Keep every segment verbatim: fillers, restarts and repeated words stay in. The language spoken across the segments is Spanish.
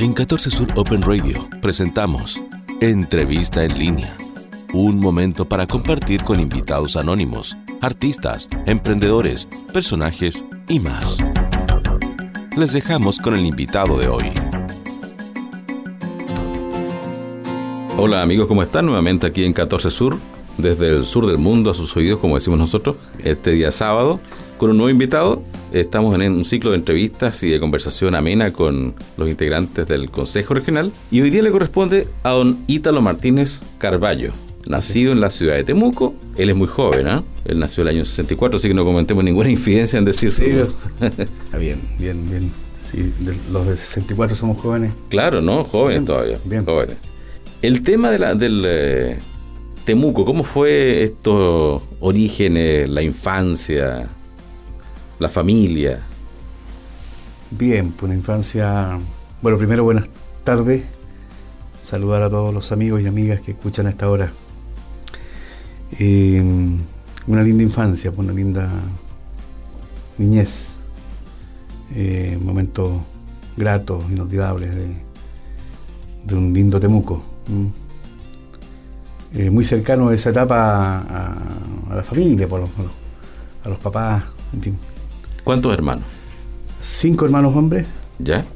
En catorce Sur Open Radio presentamos Entrevista en Línea. Un momento para compartir con invitados anónimos, artistas, emprendedores, personajes y más. Les dejamos con el invitado de hoy. Hola amigos, ¿cómo están? Nuevamente aquí en catorce Sur, desde el sur del mundo a sus oídos, como decimos nosotros, este día sábado, con un nuevo invitado. Estamos en un ciclo de entrevistas y de conversación amena con los integrantes del Consejo Regional, y hoy día le corresponde a don Ítalo Martínez Carballo, nacido en la ciudad de Temuco. Él es muy joven, ¿eh? Él nació el año sesenta y cuatro, así que no comentemos ninguna infidencia en decir sí. Está bien, bien, bien. Sí, de, los de sesenta y cuatro somos jóvenes. Claro, ¿no? Jóvenes bien, todavía. Bien. Jóvenes. El tema de la, del eh, Temuco, ¿cómo fue estos orígenes, la infancia, la familia? Bien, pues una infancia... Bueno, primero buenas tardes. Saludar a todos los amigos y amigas que escuchan a esta hora. Eh, una linda infancia, una linda niñez. Eh, momentos gratos, inolvidables de, de un lindo Temuco. Mm. Eh, muy cercano a esa etapa a, a, a la familia, por los, a, los, a los papás, en fin. ¿Cuántos hermanos? Cinco hermanos hombres. ¿Ya?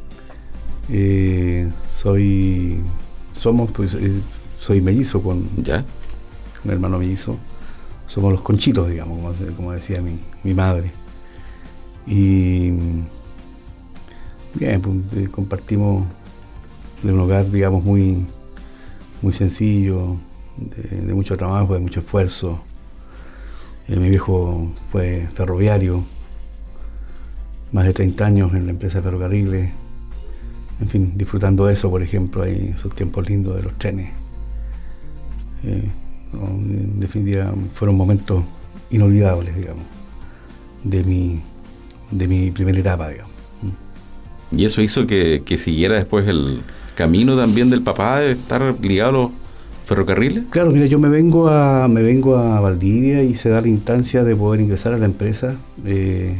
Eh, soy somos pues eh, soy mellizo con ¿Ya? un hermano mellizo. Somos los conchitos, digamos, como, como decía mi, mi madre. Y bien, pues, eh, compartimos de un hogar, digamos, muy muy sencillo, de, de mucho trabajo, de mucho esfuerzo. Eh, mi viejo fue ferroviario, más de treinta años en la empresa de ferrocarriles. En fin, disfrutando de eso, por ejemplo, ahí, esos tiempos lindos de los trenes. Eh, no, en definitiva, fueron momentos inolvidables, digamos, de mi, de mi primera etapa, digamos. ¿Y eso hizo que, que siguiera después el camino también del papá de estar ligado a los ferrocarriles? Claro, mira, yo me vengo a, me vengo a Valdivia y se da la instancia de poder ingresar a la empresa. Eh,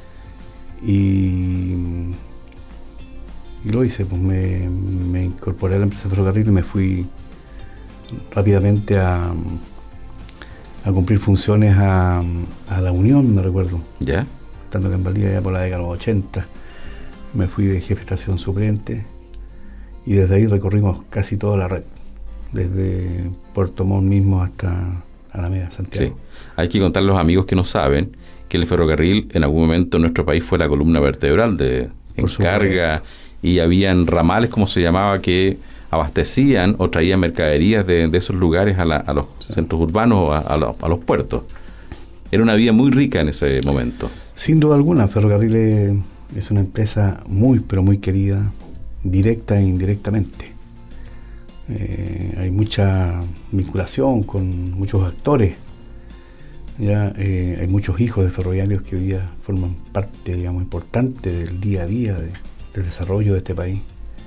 y... Y lo hice, pues me, me incorporé a la empresa de ferrocarril y me fui rápidamente a, a cumplir funciones a, a la Unión, me recuerdo. ¿Ya? Estando acá en Valdivia ya por la década de los ochenta. Me fui de jefe de estación suplente y desde ahí recorrimos casi toda la red, desde Puerto Montt mismo hasta Alameda, Santiago. Sí. Hay que contarle a los amigos que no saben que el ferrocarril en algún momento en nuestro país fue la columna vertebral de encarga. Y habían ramales, como se llamaba, que abastecían o traían mercaderías de, de esos lugares a, la, a los sí. centros urbanos o a, a, los, a los puertos. Era una vida muy rica en ese momento. Sin duda alguna, Ferrocarriles es una empresa muy, pero muy querida, directa e indirectamente. Eh, hay mucha vinculación con muchos actores. Ya eh, hay muchos hijos de ferroviarios que hoy día forman parte, digamos, importante del día a día de del desarrollo de este país,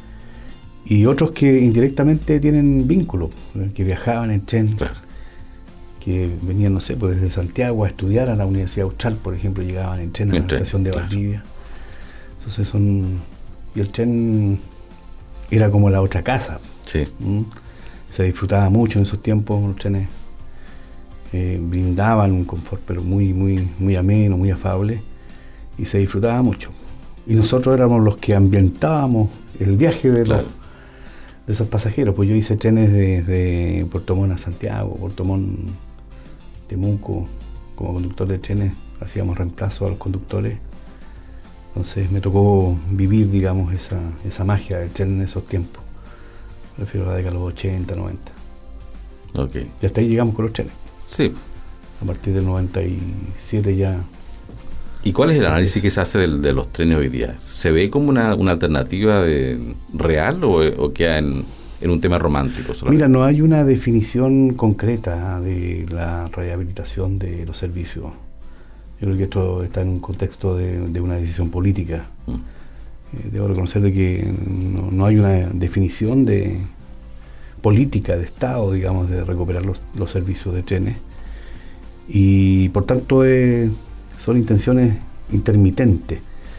y otros que indirectamente tienen vínculos, que viajaban en tren, claro. Que venían, no sé, pues desde Santiago a estudiar a la Universidad Austral, por ejemplo, llegaban en tren a la estación de Valdivia. Claro. Entonces son... y el tren era como la otra casa. Sí. ¿Mm? Se disfrutaba mucho en esos tiempos, los trenes eh, brindaban un confort, pero muy, muy, muy ameno, muy afable, y se disfrutaba mucho. Y nosotros éramos los que ambientábamos el viaje de, claro. los, de esos pasajeros. Pues yo hice trenes desde de Puerto Montt a Santiago, Puerto Montt, Temuco, como conductor de trenes, hacíamos reemplazo a los conductores. Entonces me tocó vivir, digamos, esa, esa magia del tren en esos tiempos. Prefiero la década de los ochenta, noventa. Ok. Y hasta ahí llegamos con los trenes. Sí. A partir del noventa y siete ya... ¿Y cuál es el análisis que se hace de, de los trenes hoy día? ¿Se ve como una, una alternativa de, real o, o queda en, en un tema romántico solamente? Mira, no hay una definición concreta de la rehabilitación de los servicios. Yo creo que esto está en un contexto de, de una decisión política. Mm. Eh, debo reconocer de que no, no hay una definición de política de Estado, digamos, de recuperar los, los servicios de trenes. Y por tanto... Eh, son intenciones intermitentes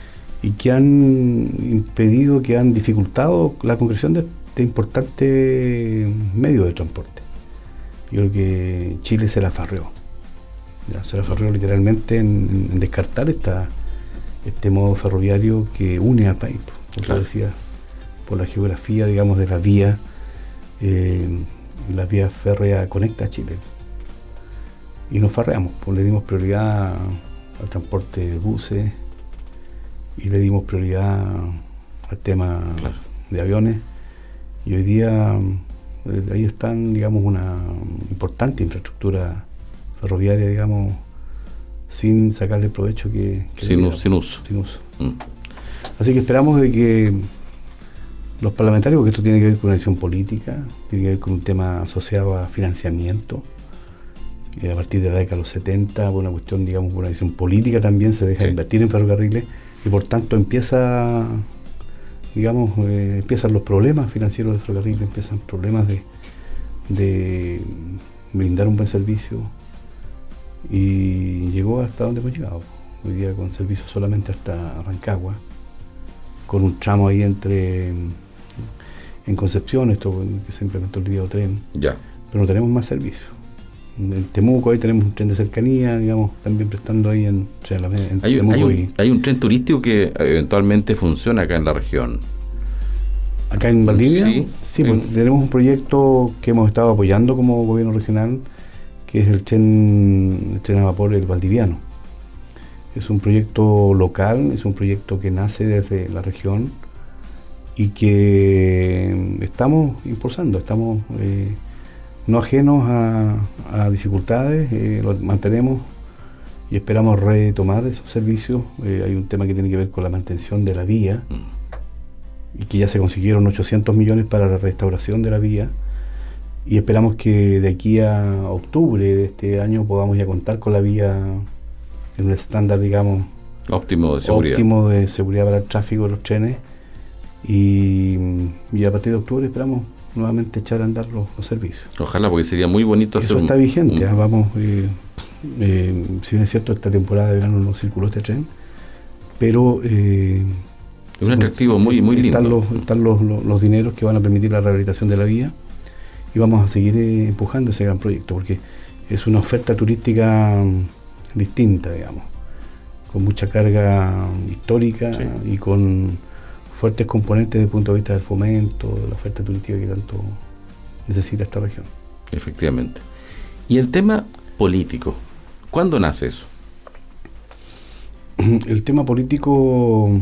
y que han impedido, que han dificultado la concreción de este importante medio de transporte. Yo creo que Chile se la farreó, ya, se la farreó literalmente en, en descartar esta, este modo ferroviario que une al país, como claro. decía, por la geografía, digamos, de la vía, eh, la vía férrea conecta a Chile. Y nos farreamos, pues le dimos prioridad al transporte de buses y le dimos prioridad al tema claro. de aviones. Y hoy día eh, ahí están, digamos, una importante infraestructura ferroviaria, digamos, sin sacarle provecho que... que sin, sin uso. Sin uso. Mm. Así que esperamos de que los parlamentarios, porque esto tiene que ver con una decisión política, tiene que ver con un tema asociado a financiamiento, y a partir de la década de los setenta, por una cuestión, digamos, por una decisión política también se deja sí. de invertir en ferrocarriles, y por tanto empieza, digamos, eh, empiezan los problemas financieros de ferrocarriles, empiezan problemas de, de brindar un buen servicio, y llegó hasta donde hemos llegado. Hoy día con servicio solamente hasta Rancagua, con un tramo ahí entre, en Concepción, esto que se implementó el videotren, ya. pero no tenemos más servicio. En Temuco ahí tenemos un tren de cercanía, digamos, también prestando ahí en, en hay, Temuco hay, un, y, hay un tren turístico que eventualmente funciona acá en la región. ¿Acá en Valdivia? Sí. Sí, pues, en... tenemos un proyecto que hemos estado apoyando como gobierno regional, que es el tren, el tren a vapor el valdiviano. Es un proyecto local, es un proyecto que nace desde la región y que estamos impulsando, estamos... Eh, no ajenos a, a dificultades, eh, lo mantenemos y esperamos retomar esos servicios. Eh, hay un tema que tiene que ver con la mantención de la vía y que ya se consiguieron ochocientos millones para la restauración de la vía y esperamos que de aquí a octubre de este año podamos ya contar con la vía en un estándar, digamos, óptimo de seguridad, óptimo de seguridad para el tráfico de los trenes y, y a partir de octubre esperamos nuevamente echar a andar los, los servicios. Ojalá, porque sería muy bonito hacer. Eso está un, vigente, un... vamos, eh, eh, si bien es cierto, esta temporada de verano no circuló este tren, pero eh, es un atractivo muy, muy están lindo. Los, están los, los, los dineros que van a permitir la rehabilitación de la vía y vamos a seguir eh, empujando ese gran proyecto, porque es una oferta turística um, distinta, digamos, con mucha carga histórica sí. y con fuertes componentes desde el punto de vista del fomento, de la oferta turística que tanto necesita esta región. Efectivamente. Y el tema político, ¿cuándo nace eso? El tema político,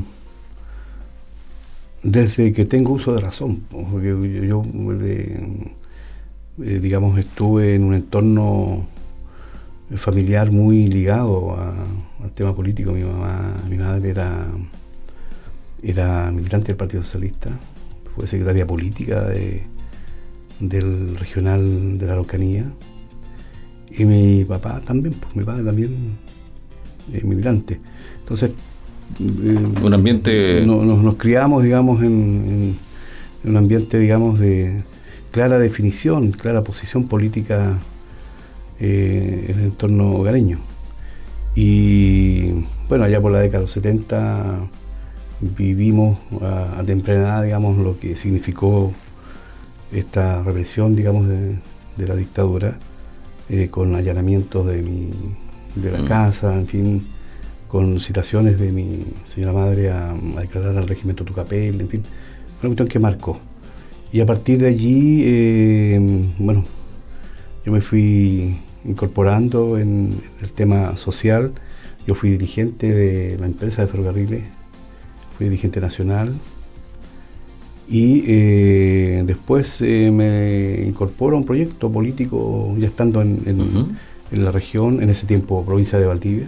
desde que tengo uso de razón, porque yo, yo de, eh, digamos, estuve en un entorno familiar muy ligado a, al tema político. Mi mamá, mi madre era... era militante del Partido Socialista, fue secretaria política de, del regional de la Araucanía, y mi papá también, pues mi padre también eh, militante. Entonces, eh, un ambiente... No, nos, nos criamos, digamos, en, en, en un ambiente, digamos, de clara definición, clara posición política eh, en el entorno hogareño. Y, bueno, allá por la década de los setenta... vivimos a, a temprana edad, digamos, lo que significó esta represión, digamos, de, de la dictadura, eh, con allanamientos de mi de la mm. casa, en fin, con citaciones de mi señora madre a, a declarar al regimiento Tucapel, en fin, una cuestión que marcó. Y a partir de allí, eh, bueno, yo me fui incorporando en el tema social. Yo fui dirigente de la empresa de ferrocarriles, fui dirigente nacional y eh, después eh, me incorporo a un proyecto político ya estando en, en, uh-huh. en la región, en ese tiempo provincia de Valdivia.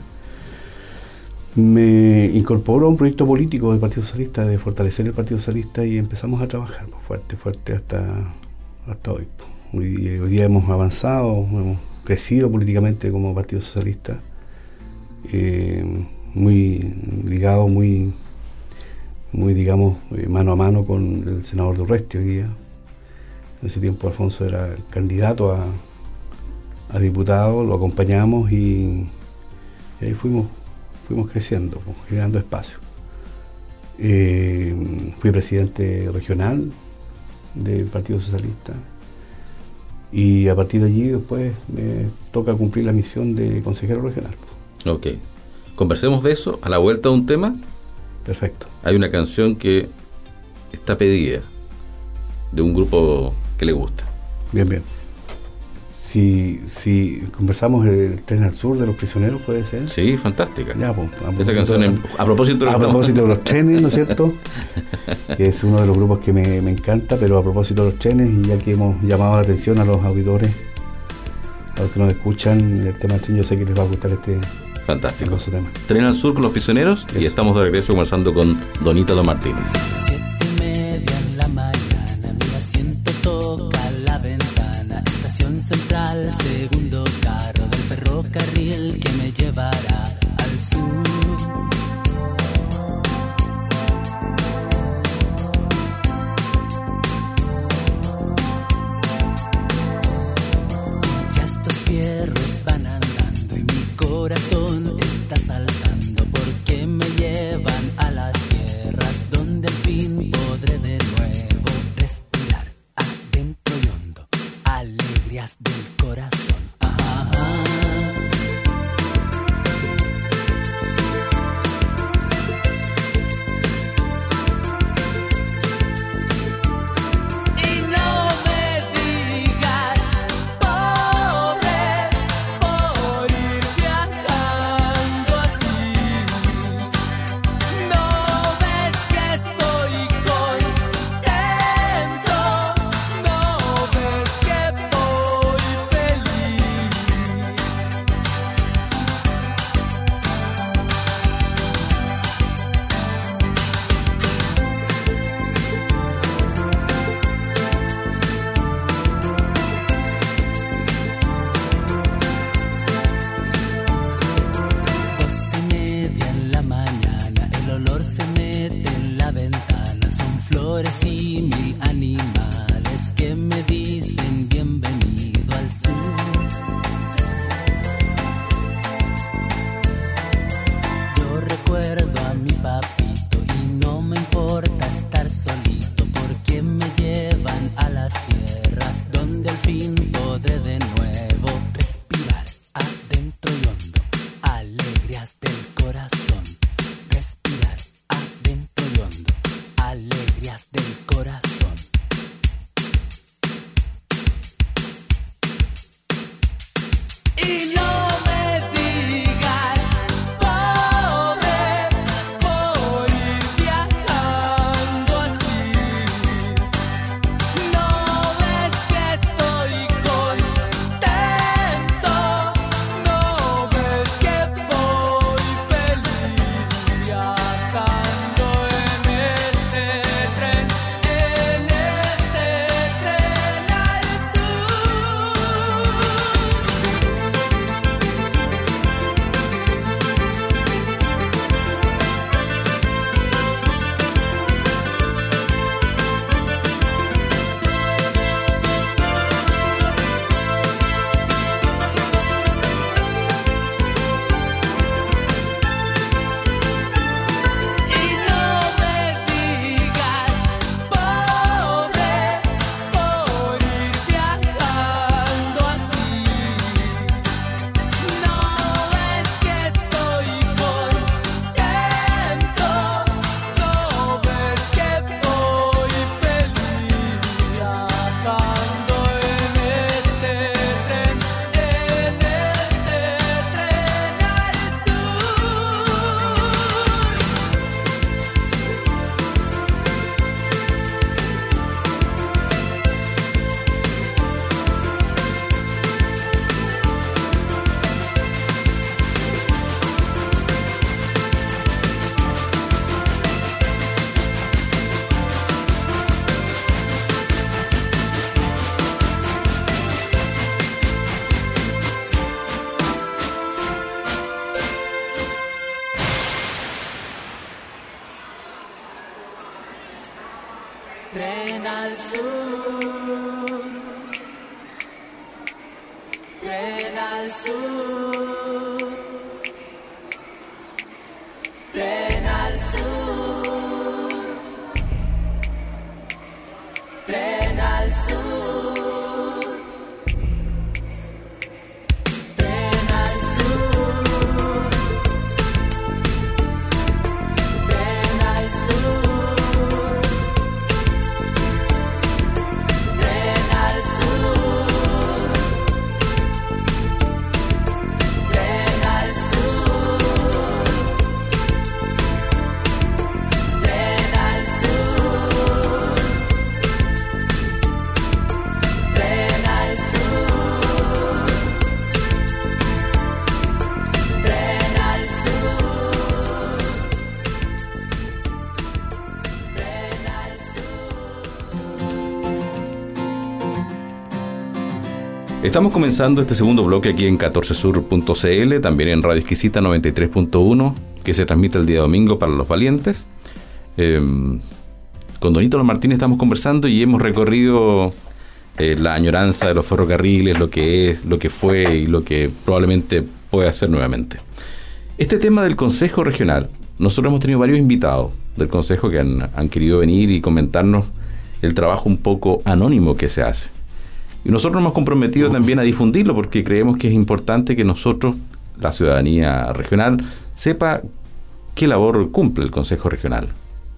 Me incorporo a un proyecto político del Partido Socialista, de fortalecer el Partido Socialista, y empezamos a trabajar pues, fuerte, fuerte hasta, hasta hoy. Hoy, hoy día hemos avanzado, hemos crecido políticamente como Partido Socialista, eh, muy ligado, muy muy, digamos, eh, mano a mano con el senador Durresti hoy día. En ese tiempo Alfonso era el candidato a, a diputado, lo acompañamos y, y ahí fuimos, fuimos creciendo, pues, generando espacio. Eh, fui presidente regional del Partido Socialista y a partir de allí después me toca cumplir la misión de consejero regional. Ok, conversemos de eso a la vuelta de un tema. Perfecto. Hay una canción que está pedida de un grupo que le gusta. Bien, bien. Si, si conversamos el Tren al Sur de los Prisioneros, ¿puede ser? Sí, fantástica. Ya, pues, a Esa canción, de, es, a propósito, de, a propósito de los trenes, ¿no es cierto? Que es uno de los grupos que me, me encanta, pero a propósito de los trenes, y ya que hemos llamado la atención a los auditores, a los que nos escuchan, el tema del tren, yo sé que les va a gustar este fantástico tema. Tren al Sur con los Prisioneros. Eso. Y estamos de regreso conversando con Don Ítalo Martínez. Siete y media en la mañana, mi asiento toca la ventana. Estación Central, segundo carro del ferrocarril que me llevará al sur. Ya estos fierros van andando y mi corazón está saltando porque me llevan a las tierras donde al fin podré de nuevo respirar adentro y hondo alegrías del corazón. Ajá. Tren al sur, tren al sur, tren al sur. Estamos comenzando este segundo bloque aquí en catorce sur punto c l, también en Radio Exquisita noventa y tres punto uno, que se transmite el día domingo para los valientes. Eh, con Don Ítalo Martínez estamos conversando y hemos recorrido eh, la añoranza de los ferrocarriles, lo que es, lo que fue y lo que probablemente puede hacer nuevamente. Este tema del Consejo Regional, nosotros hemos tenido varios invitados del Consejo que han, han querido venir y comentarnos el trabajo un poco anónimo que se hace. Y nosotros nos hemos comprometido también a difundirlo porque creemos que es importante que nosotros, la ciudadanía regional, sepa qué labor cumple el Consejo Regional.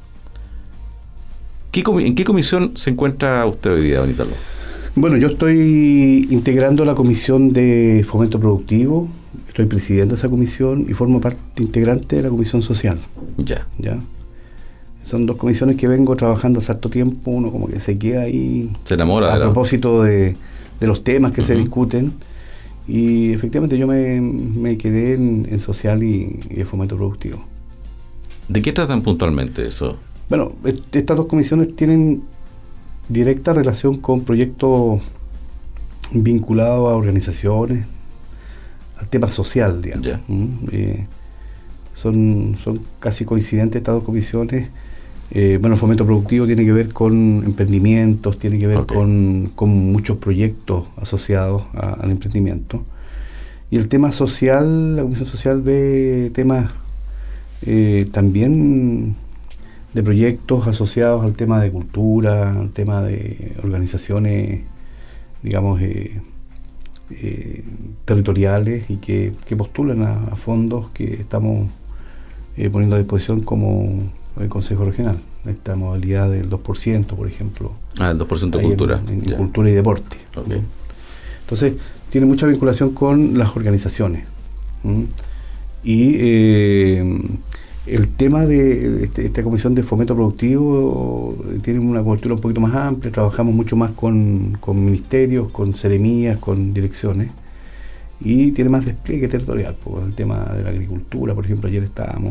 ¿Qué comi- ¿En qué comisión se encuentra usted hoy día, don Ítalo? Bueno, yo estoy integrando la Comisión de Fomento Productivo, estoy presidiendo esa comisión y formo parte integrante de la Comisión Social. Ya. ¿Ya? Son dos comisiones que vengo trabajando hace harto tiempo, uno como que se queda ahí Se enamora a de la... propósito de, de los temas que uh-huh. se discuten, y efectivamente yo me, me quedé en, en social y, y en fomento productivo. ¿De qué tratan puntualmente eso? Bueno, est- estas dos comisiones tienen directa relación con proyectos vinculados a organizaciones, al tema social, digamos. Yeah. ¿Mm? Eh, son, son casi coincidentes estas dos comisiones. Eh, bueno, el fomento productivo tiene que ver con emprendimientos, tiene que ver okay. con, con muchos proyectos asociados a, al emprendimiento. Y el tema social, la Comisión Social ve temas eh, también de proyectos asociados al tema de cultura, al tema de organizaciones, digamos, eh, eh, territoriales y que, que postulan a, a fondos que estamos eh, poniendo a disposición como el Consejo Regional, esta modalidad del dos por ciento, por ejemplo. Ah, el dos por ciento de cultura. En, en cultura y deporte. Okay. Entonces, tiene mucha vinculación con las organizaciones. ¿Mm? Y eh, el tema de este, esta Comisión de Fomento Productivo tiene una cobertura un poquito más amplia, trabajamos mucho más con, con ministerios, con seremías, con direcciones, y tiene más despliegue territorial, por el tema de la agricultura. Por ejemplo, ayer estábamos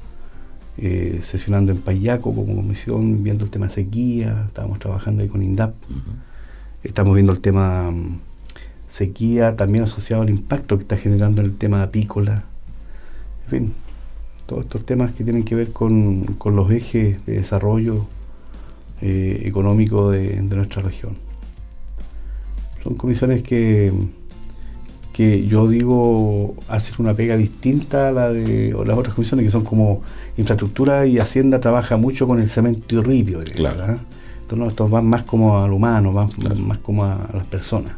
Eh, sesionando en Payaco como comisión, viendo el tema de sequía, estábamos trabajando ahí con INDAP, uh-huh. estamos viendo el tema um, sequía también asociado al impacto que está generando el tema apícola, en fin, todos estos temas que tienen que ver con, con los ejes de desarrollo eh, económico de, de nuestra región. Son comisiones que que yo digo hacen una pega distinta a la de o las otras comisiones que son como infraestructura, y Hacienda trabaja mucho con el cemento y ripio, claro. ¿verdad? Entonces no, estos van más como al humano, van claro. más como a las personas.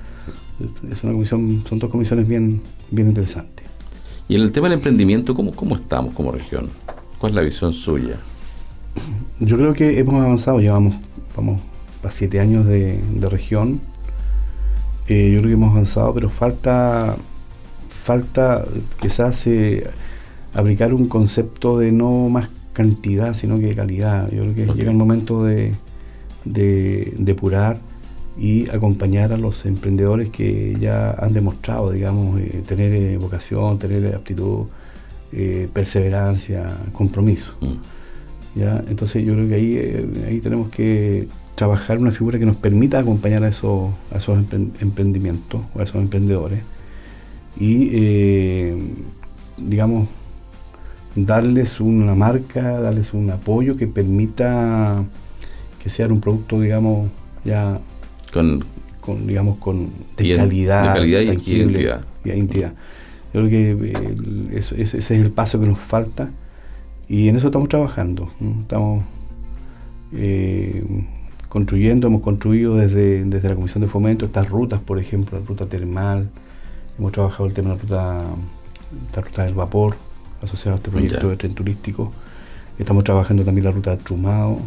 Es una comisión, son dos comisiones bien, bien interesantes. Y en el tema del emprendimiento, ¿cómo, cómo estamos como región? ¿Cuál es la visión suya? Yo creo que hemos avanzado, llevamos vamos a siete años de, de región. Eh, yo creo que hemos avanzado, pero falta falta quizás eh, aplicar un concepto de no más cantidad, sino que calidad. Yo creo que okay. llega el momento de, de depurar y acompañar a los emprendedores que ya han demostrado, digamos, eh, tener eh, vocación, tener aptitud, eh, perseverancia, compromiso. Mm. ¿Ya? Entonces yo creo que ahí, eh, ahí tenemos que trabajar una figura que nos permita acompañar a esos, a esos emprendimientos o a esos emprendedores y eh, digamos darles una marca, darles un apoyo que permita que sea un producto, digamos, ya con, con digamos con de y calidad, de calidad tangible, y identidad. Y identidad. Yo creo que eh, eso, ese es el paso que nos falta y en eso estamos trabajando, ¿no? Estamos eh, construyendo, hemos construido desde, desde la Comisión de Fomento estas rutas, por ejemplo, la ruta termal, hemos trabajado el tema de la ruta, la ruta del vapor, asociado a este proyecto ya. de tren turístico, estamos trabajando también la ruta de Trumao,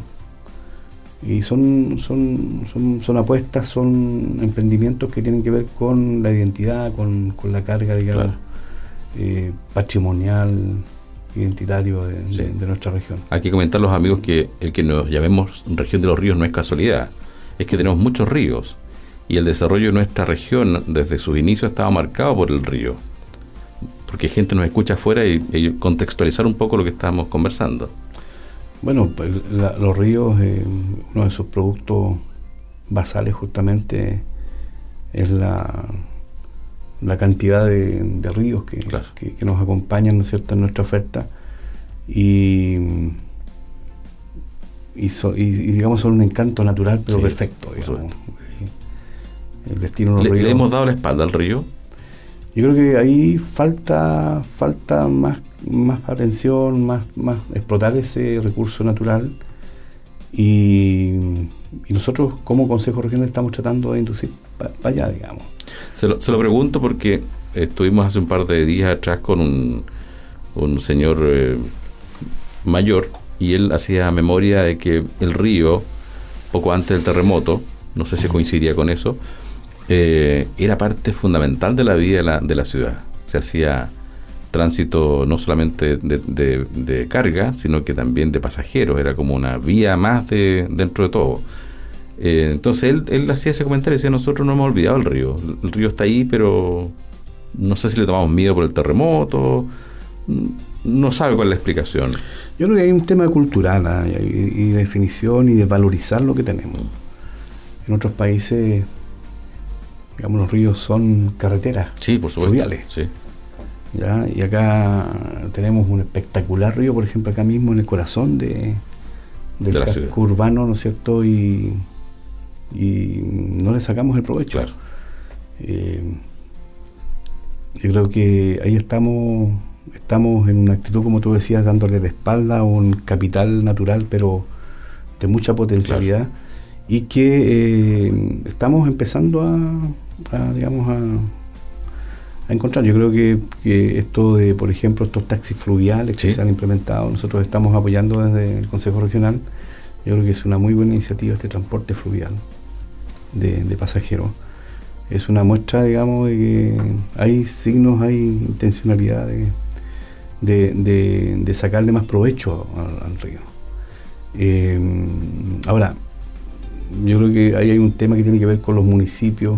y son, son, son, son apuestas, son emprendimientos que tienen que ver con la identidad, con, con la carga, digamos, claro. eh, patrimonial, identitario de, sí. de, de nuestra región. Hay que comentar a los amigos que el que nos llamemos región de los ríos no es casualidad, es que tenemos muchos ríos y el desarrollo de nuestra región desde sus inicios estaba marcado por el río, porque gente nos escucha afuera y, y contextualizar un poco lo que estábamos conversando. Bueno, pues, la, los ríos, eh, uno de sus productos basales justamente es la, la cantidad de, de ríos que, claro. que, que nos acompañan, ¿no es cierto?, en nuestra oferta. Y, y, so, y, y digamos son un encanto natural, pero sí, perfecto, digamos. El destino de los ¿Le, ríos. ¿Le hemos dado la espalda al río? Yo creo que ahí falta falta más, más atención, más, más explotar ese recurso natural, y, y nosotros como Consejo Regional estamos tratando de inducir para pa allá, digamos. Se lo, se lo pregunto porque estuvimos hace un par de días atrás con un, un señor eh, mayor, y él hacía memoria de que el río, poco antes del terremoto, no sé si coincidía con eso, eh, era parte fundamental de la vida de la, de la ciudad. Se hacía tránsito no solamente de, de, de carga, sino que también de pasajeros, era como una vía más de dentro de todo. Eh, entonces él, él hacía ese comentario y decía: nosotros no hemos olvidado el río, el río está ahí, pero no sé si le tomamos miedo por el terremoto, no sabe cuál es la explicación. Yo creo que hay un tema cultural, ¿eh? y, y de definición y de valorizar lo que tenemos. En otros países, digamos, los ríos son carreteras, sí, por supuesto, fluviales. Sí. ¿Ya? Y acá tenemos un espectacular río, por ejemplo, acá mismo en el corazón de, del de casco urbano, ¿no es cierto? Y, y no le sacamos el provecho. Claro. Eh, yo creo que ahí estamos estamos en una actitud, como tú decías, dándole la espalda a un capital natural, pero de mucha potencialidad. Claro. Y que eh, estamos empezando a, a digamos, a, a encontrar. Yo creo que, que esto de, por ejemplo, estos taxis fluviales que sí. se han implementado, nosotros estamos apoyando desde el Consejo Regional. Yo creo que es una muy buena iniciativa este transporte fluvial de, de pasajeros. Es una muestra, digamos, de que hay signos, hay intencionalidad de, de, de, de sacarle más provecho al, al río. Eh, ahora, yo creo que ahí hay un tema que tiene que ver con los municipios,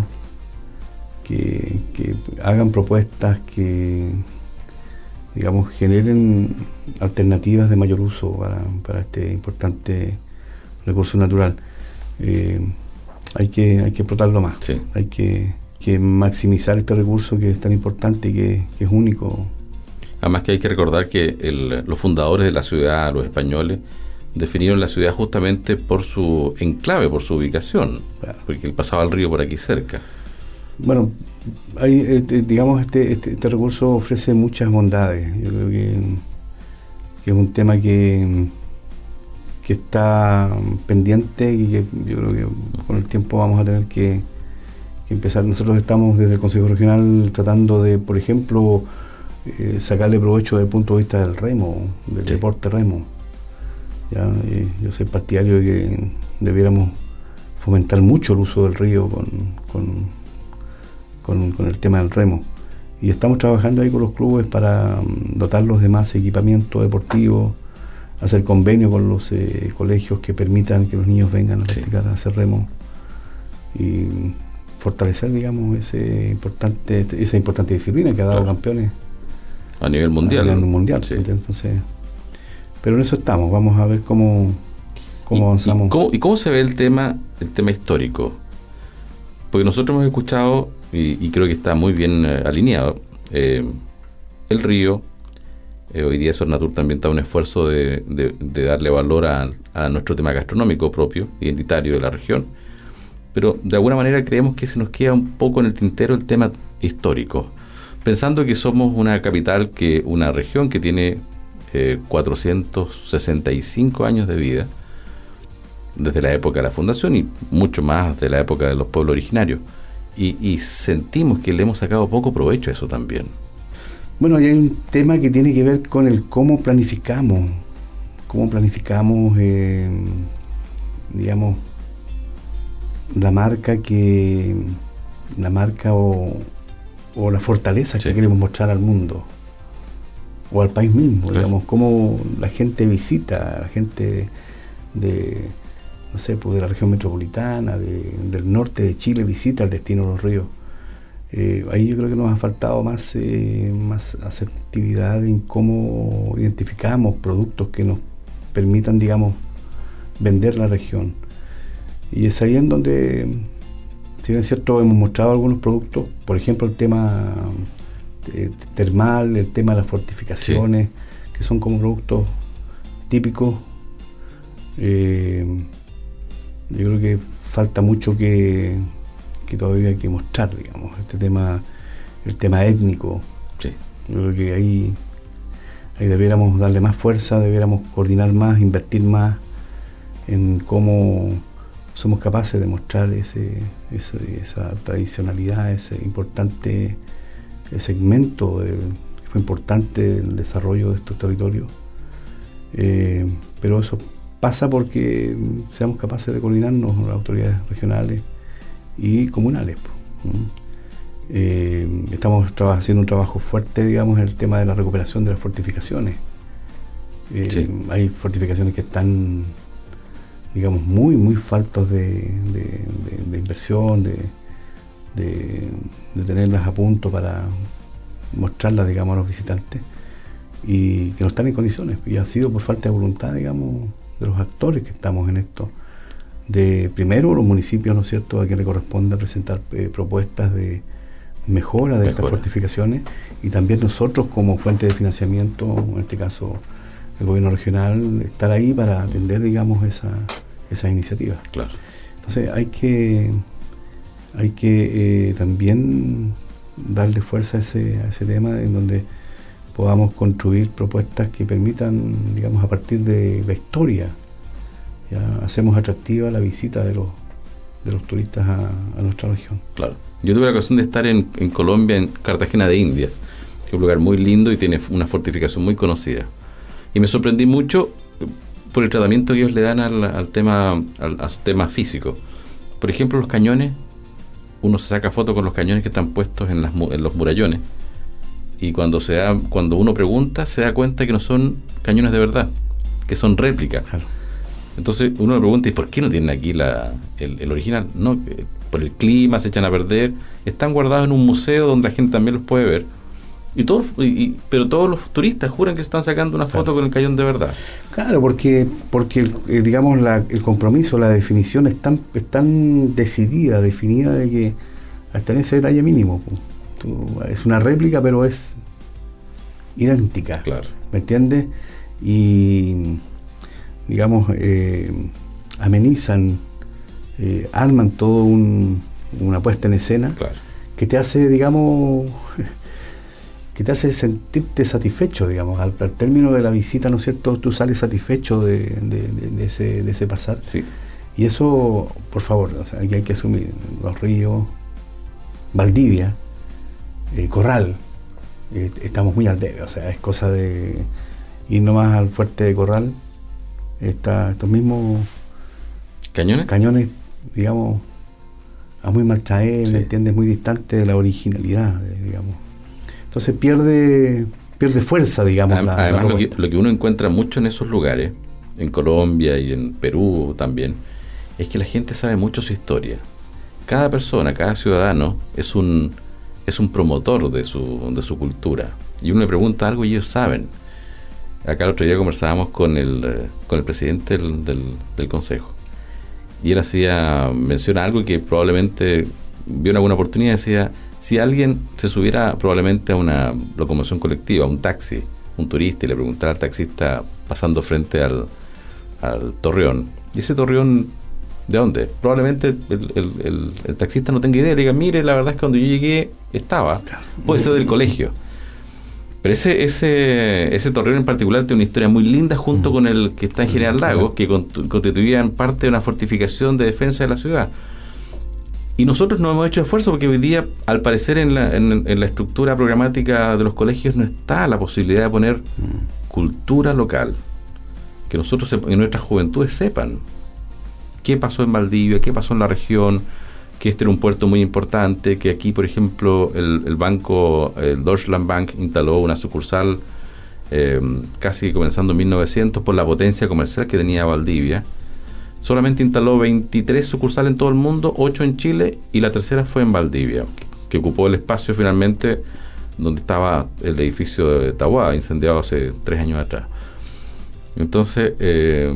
que, que hagan propuestas que, digamos, generen alternativas de mayor uso para, para este importante recurso natural. Eh, hay que hay que explotarlo más, sí. hay que, que maximizar este recurso que es tan importante y que, que es único. Además que hay que recordar que el, los fundadores de la ciudad, los españoles, definieron la ciudad justamente por su enclave, por su ubicación, claro. porque él pasaba el río por aquí cerca. Bueno, hay, eh, digamos, este, este, este recurso ofrece muchas bondades. Yo creo que, que es un tema que, que está pendiente y que yo creo que con el tiempo vamos a tener que, que empezar. Nosotros estamos desde el Consejo Regional tratando de, por ejemplo, eh, sacarle provecho desde el punto de vista del remo, del sí. deporte remo. Ya, eh, yo soy partidario de que debiéramos fomentar mucho el uso del río con, con, con, con el tema del remo. Y estamos trabajando ahí con los clubes para um, dotarlos de más equipamiento deportivo, hacer convenio con los eh, colegios que permitan que los niños vengan a practicar, sí. a hacer remo y fortalecer, digamos, ese importante, esa importante disciplina que ha dado claro. campeones a nivel mundial. A nivel mundial, sí. entonces... Pero en eso estamos, vamos a ver cómo, cómo ¿Y, avanzamos. Y cómo, ¿Y cómo se ve el tema el tema histórico? Porque nosotros hemos escuchado, y, y creo que está muy bien eh, alineado, eh, el río, eh, hoy día Sornatur también está un esfuerzo de, de, de darle valor a, a nuestro tema gastronómico propio, identitario de la región, pero de alguna manera creemos que se nos queda un poco en el tintero el tema histórico, pensando que somos una capital, que una región que tiene Eh, cuatrocientos sesenta y cinco años de vida desde la época de la fundación y mucho más de la época de los pueblos originarios, y, y sentimos que le hemos sacado poco provecho a eso también. Bueno, hay un tema que tiene que ver con el cómo planificamos cómo planificamos eh, digamos la marca que la marca o, o la fortaleza sí. que queremos mostrar al mundo o al país mismo, claro. digamos, cómo la gente visita, la gente de, no sé, pues de la región metropolitana, de, del norte de Chile, visita el destino de los ríos. Eh, ahí yo creo que nos ha faltado más, eh, más asertividad en cómo identificamos productos que nos permitan, digamos, vender la región. Y es ahí en donde si bien es cierto, hemos mostrado algunos productos, por ejemplo, el tema eh, termal, el tema de las fortificaciones, sí. que son como productos típicos. Eh, yo creo que falta mucho que, que todavía hay que mostrar, digamos, este tema, el tema étnico. Sí. Yo creo que ahí, ahí debiéramos darle más fuerza, debiéramos coordinar más, invertir más en cómo somos capaces de mostrar ese, ese, esa tradicionalidad, ese importante segmento de, que fue importante el desarrollo de estos territorios. Eh, pero eso pasa porque seamos capaces de coordinarnos las autoridades regionales y comunales. Eh, estamos traba- haciendo un trabajo fuerte, digamos, en el tema de la recuperación de las fortificaciones. Eh, sí. Hay fortificaciones que están, digamos, muy, muy faltos de, de, de, de inversión, de, de, de tenerlas a punto para mostrarlas, digamos, a los visitantes, y que no están en condiciones, y ha sido por falta de voluntad, digamos, de los actores que estamos en esto, de primero los municipios, ¿no es cierto?, a quien le corresponde presentar eh, propuestas de mejora de mejora. estas fortificaciones, y también nosotros como fuente de financiamiento, en este caso el gobierno regional, estar ahí para atender, digamos, esa, esas iniciativas. Claro. Entonces hay que hay que eh, también darle fuerza a ese, a ese tema, en donde podamos construir propuestas que permitan, digamos, a partir de la historia, ya hacemos atractiva la visita de los de los turistas a, a nuestra región. Claro. Yo tuve la ocasión de estar en, en Colombia, en Cartagena de Indias, que es un lugar muy lindo y tiene una fortificación muy conocida. Y me sorprendí mucho por el tratamiento que ellos le dan al, al tema al, al tema físico. Por ejemplo, los cañones, uno se saca foto con los cañones que están puestos en, las, en los murallones, y cuando se da, cuando uno pregunta, se da cuenta que no son cañones de verdad, que son réplicas. Claro. Entonces uno le pregunta, ¿y por qué no tienen aquí la, el, el original? No, eh, por el clima se echan a perder, están guardados en un museo donde la gente también los puede ver. Y todos, y, y, pero todos los turistas juran que están sacando una foto, claro, con el cañón de verdad. Claro, porque porque eh, digamos la, el compromiso, la definición es tan, es tan decidida, definida, de que hasta en ese detalle mínimo, pues, tú, es una réplica, pero es idéntica. Claro. ¿Me entiendes? Y digamos eh, amenizan, eh, arman todo un, una puesta en escena, claro, que te hace, digamos, que te hace sentirte satisfecho, digamos, al, al término de la visita, ¿no es cierto?, tú sales satisfecho de, de, de, de, ese, de ese pasar. Sí. Y eso, por favor, o sea, aquí hay que asumir Los Ríos, Valdivia, eh, Corral, eh, estamos muy al debe, o sea, es cosa de ir nomás al fuerte de Corral, está, estos mismos cañones, cañones, digamos, a muy mal traer, sí, ¿me entiendes?, muy distante de la originalidad, digamos. Entonces pierde pierde fuerza, digamos. Además, la, además la lo, que, lo que uno encuentra mucho en esos lugares, en Colombia y en Perú también, es que la gente sabe mucho su historia. Cada persona, cada ciudadano es un es un promotor de su de su cultura. Y uno le pregunta algo y ellos saben. Acá el otro día conversábamos con el con el presidente del, del, del consejo, y él hacía mención a algo que probablemente vio una buena oportunidad. Decía: si alguien se subiera probablemente a una locomoción colectiva, a un taxi, un turista, y le preguntara al taxista pasando frente al, al Torreón, ¿y ese Torreón de dónde? Probablemente el, el, el, el taxista no tenga idea, le diga: mire, la verdad es que cuando yo llegué estaba, puede ser del colegio. Pero ese ese ese Torreón en particular tiene una historia muy linda, junto con el que está en General Lagos, que constituían parte de una fortificación de defensa de la ciudad. Y nosotros no hemos hecho esfuerzo, porque hoy día, al parecer, en la, en, en la estructura programática de los colegios no está la posibilidad de poner mm. cultura local. Que nosotros en nuestras juventudes sepan qué pasó en Valdivia, qué pasó en la región, que este era un puerto muy importante, que aquí, por ejemplo, el, el banco, el Deutschland Bank, instaló una sucursal eh, casi comenzando en mil novecientos por la potencia comercial que tenía Valdivia. Solamente instaló veintitrés sucursales en todo el mundo, ocho en Chile, y la tercera fue en Valdivia, que, que ocupó el espacio finalmente donde estaba el edificio de Tahuá, incendiado hace tres años atrás. Entonces, eh,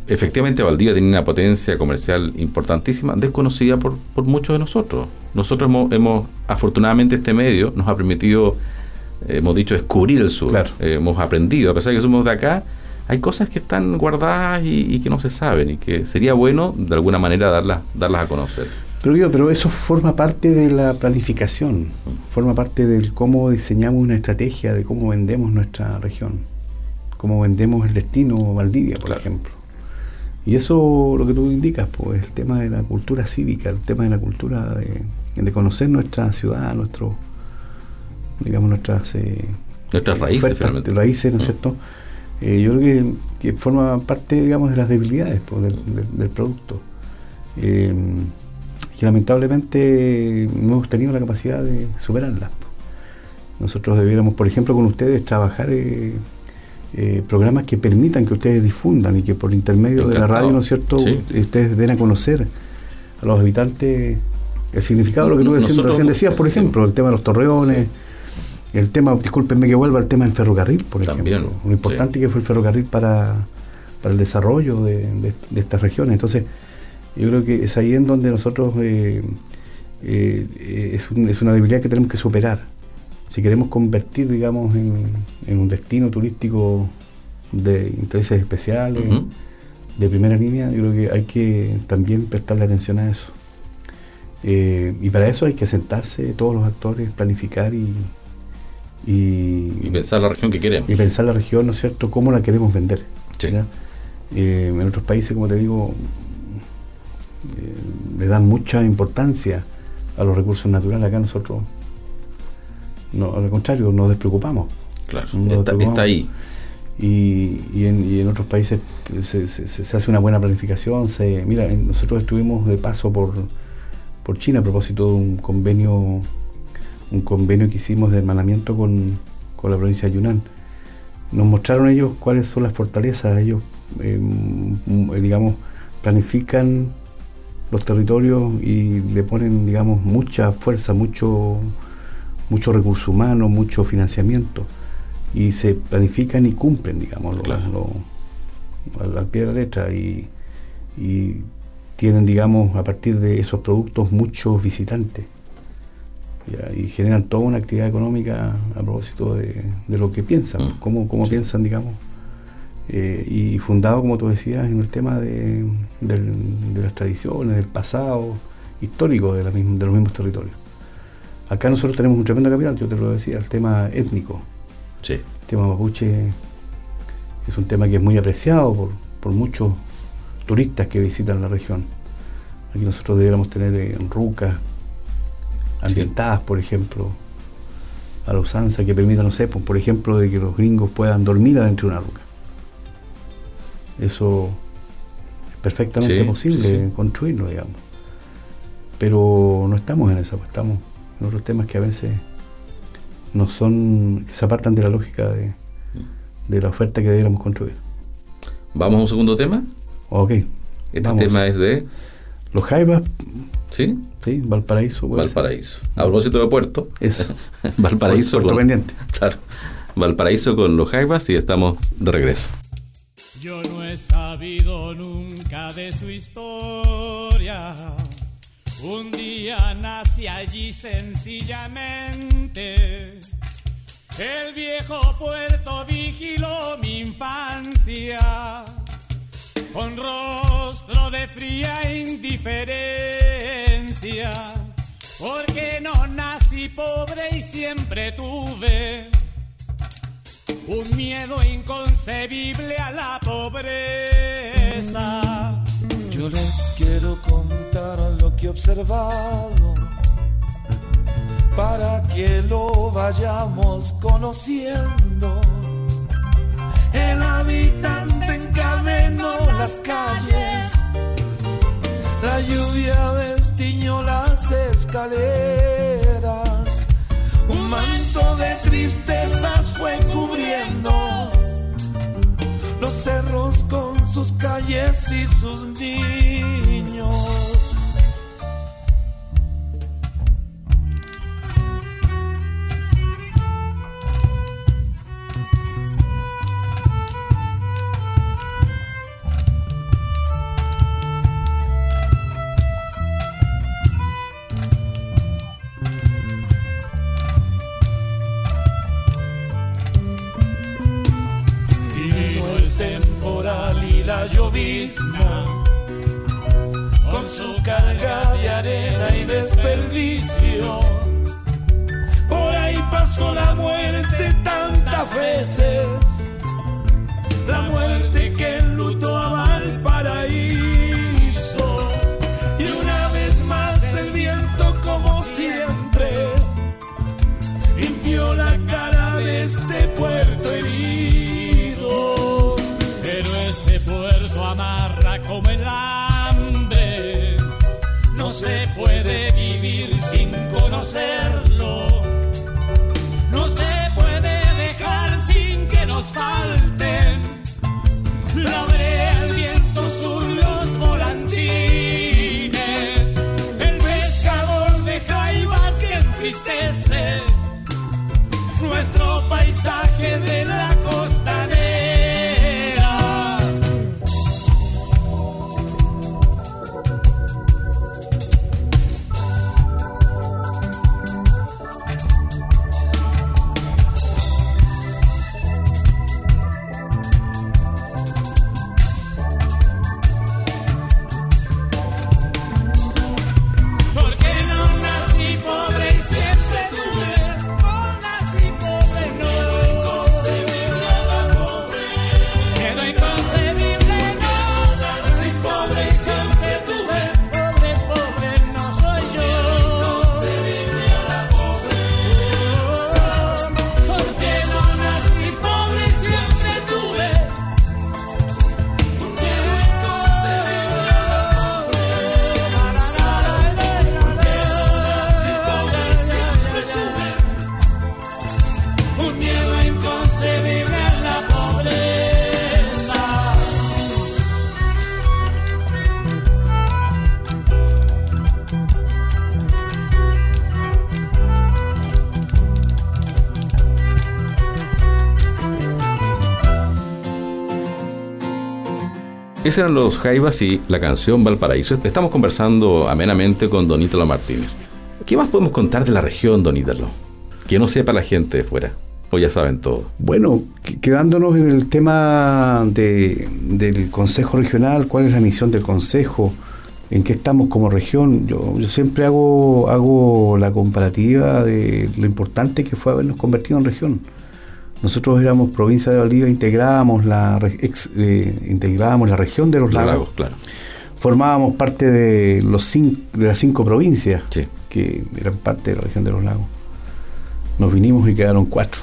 efectivamente Valdivia tiene una potencia comercial importantísima, desconocida por, por muchos de nosotros. Nosotros hemos, hemos, afortunadamente este medio nos ha permitido, eh, hemos dicho, descubrir el sur. Claro. Eh, hemos aprendido, a pesar de que somos de acá, hay cosas que están guardadas y, y que no se saben, y que sería bueno de alguna manera darlas, darlas a conocer. Pero, yo, pero eso forma parte de la planificación, forma parte del cómo diseñamos una estrategia de cómo vendemos nuestra región, cómo vendemos el destino Valdivia, por claro. ejemplo. Y eso, lo que tú indicas, pues el tema de la cultura cívica, el tema de la cultura de, de conocer nuestra ciudad, nuestro, digamos, nuestras eh, nuestras raíces, ofertas, finalmente. raíces, ¿no es cierto? Eh, yo creo que, que forma parte, digamos, de las debilidades pues, del, del, del producto. Eh, y lamentablemente no hemos tenido la capacidad de superarlas. Nosotros debiéramos, por ejemplo, con ustedes trabajar eh, eh, programas que permitan que ustedes difundan y que por intermedio Encantado. de la radio, ¿no es cierto?, sí. ustedes den a conocer a los habitantes el significado de lo que tú Nosotros, recién decías, por ejemplo, sí. el tema de los torreones, sí. el tema, discúlpenme que vuelva al tema del ferrocarril, por También, ejemplo, lo importante sí. que fue el ferrocarril para, para el desarrollo de, de, de estas regiones. Entonces, yo creo que es ahí en donde nosotros eh, eh, es, un, es una debilidad que tenemos que superar. Si queremos convertir, digamos, en, en un destino turístico de intereses especiales, uh-huh. de primera línea, yo creo que hay que también prestarle atención a eso. Eh, y para eso hay que sentarse todos los actores, planificar y, y... Y pensar la región que queremos. Y pensar la región, ¿no es cierto?, cómo la queremos vender. Sí. Eh, en otros países, como te digo, eh, le dan mucha importancia a los recursos naturales. Acá nosotros... No, al contrario, nos despreocupamos. Claro, nos está, despreocupamos. está ahí. Y, y, en, y en otros países se, se, se hace una buena planificación. Se, mira, en, nosotros estuvimos de paso por, por China a propósito de un convenio un convenio que hicimos de hermanamiento con, con la provincia de Yunnan. Nos mostraron ellos cuáles son las fortalezas. Ellos, eh, digamos, planifican los territorios y le ponen, digamos, mucha fuerza, mucho... mucho recurso humano, mucho financiamiento, y se planifican y cumplen, digamos, claro. lo, lo, al, al pie de la letra, y, y tienen, digamos, a partir de esos productos muchos visitantes, ¿ya? Y generan toda una actividad económica a propósito de, de lo que piensan, mm. cómo, cómo sí. piensan, digamos, eh, y fundado, como tú decías, en el tema de, de, de las tradiciones, del pasado histórico de, la, de los mismos territorios. Acá nosotros tenemos un tremendo capital, yo te lo decía, el tema étnico. Sí. El tema mapuche es un tema que es muy apreciado por, por muchos turistas que visitan la región. Aquí nosotros deberíamos tener eh, rucas ambientadas, sí. por ejemplo, a la usanza, que permitan, no sé, pues, por ejemplo, de que los gringos puedan dormir adentro de una ruca. Eso es perfectamente sí, posible sí, sí. construirlo, digamos. Pero no estamos en eso, estamos en otros temas que a veces no son, que se apartan de la lógica de, de la oferta que debiéramos construir. ¿Vamos a un segundo tema? Ok. Este vamos. tema es de... Los Jaivas. ¿Sí? Sí, Valparaíso. Valparaíso. Ser. A propósito de puerto. Eso. Valparaíso. Puerto con, pendiente. Claro. Valparaíso con los Jaivas y estamos de regreso. Yo no he sabido nunca de su historia. Un día nací allí sencillamente. El viejo puerto vigiló mi infancia con rostro de fría indiferencia, porque no nací pobre y siempre tuve un miedo inconcebible a la pobreza. Yo les quiero contar lo que he observado para que lo vayamos conociendo. El habitante encadenó las calles, la lluvia destiñó las escaleras, un manto de tristezas fue cubriendo los cerros con sus calles y sus niños. mismo, con su carga de arena y desperdicio. Por ahí pasó la muerte tantas veces, la muerte que enlutó a Valparaíso. Y una vez más el viento, como siempre, limpió la cara de este puerto herido. Pero este puerto amarra como el hambre, no se puede vivir sin conocerlo, no se puede dejar sin que nos falten la brea, el viento sur, los volantines, el pescador de jaivas que entristece nuestro paisaje de la costanera. Esos eran los Jaivas y la canción Valparaíso. Estamos conversando amenamente con don Ítalo Martínez. ¿Qué más podemos contar de la región, don Ítalo? Que no sepa la gente de fuera, o ya saben todo. Bueno, quedándonos en el tema de, del Consejo Regional, ¿cuál es la misión del Consejo? ¿En qué estamos como región? Yo, yo siempre hago, hago la comparativa de lo importante que fue habernos convertido en región. Nosotros éramos provincia de Valdivia, integrábamos la, ex, eh, integrábamos la región de los, los lagos, lagos claro. Formábamos parte de, los cinco, de las cinco provincias, sí, que eran parte de la región de los lagos. Nos vinimos y quedaron cuatro.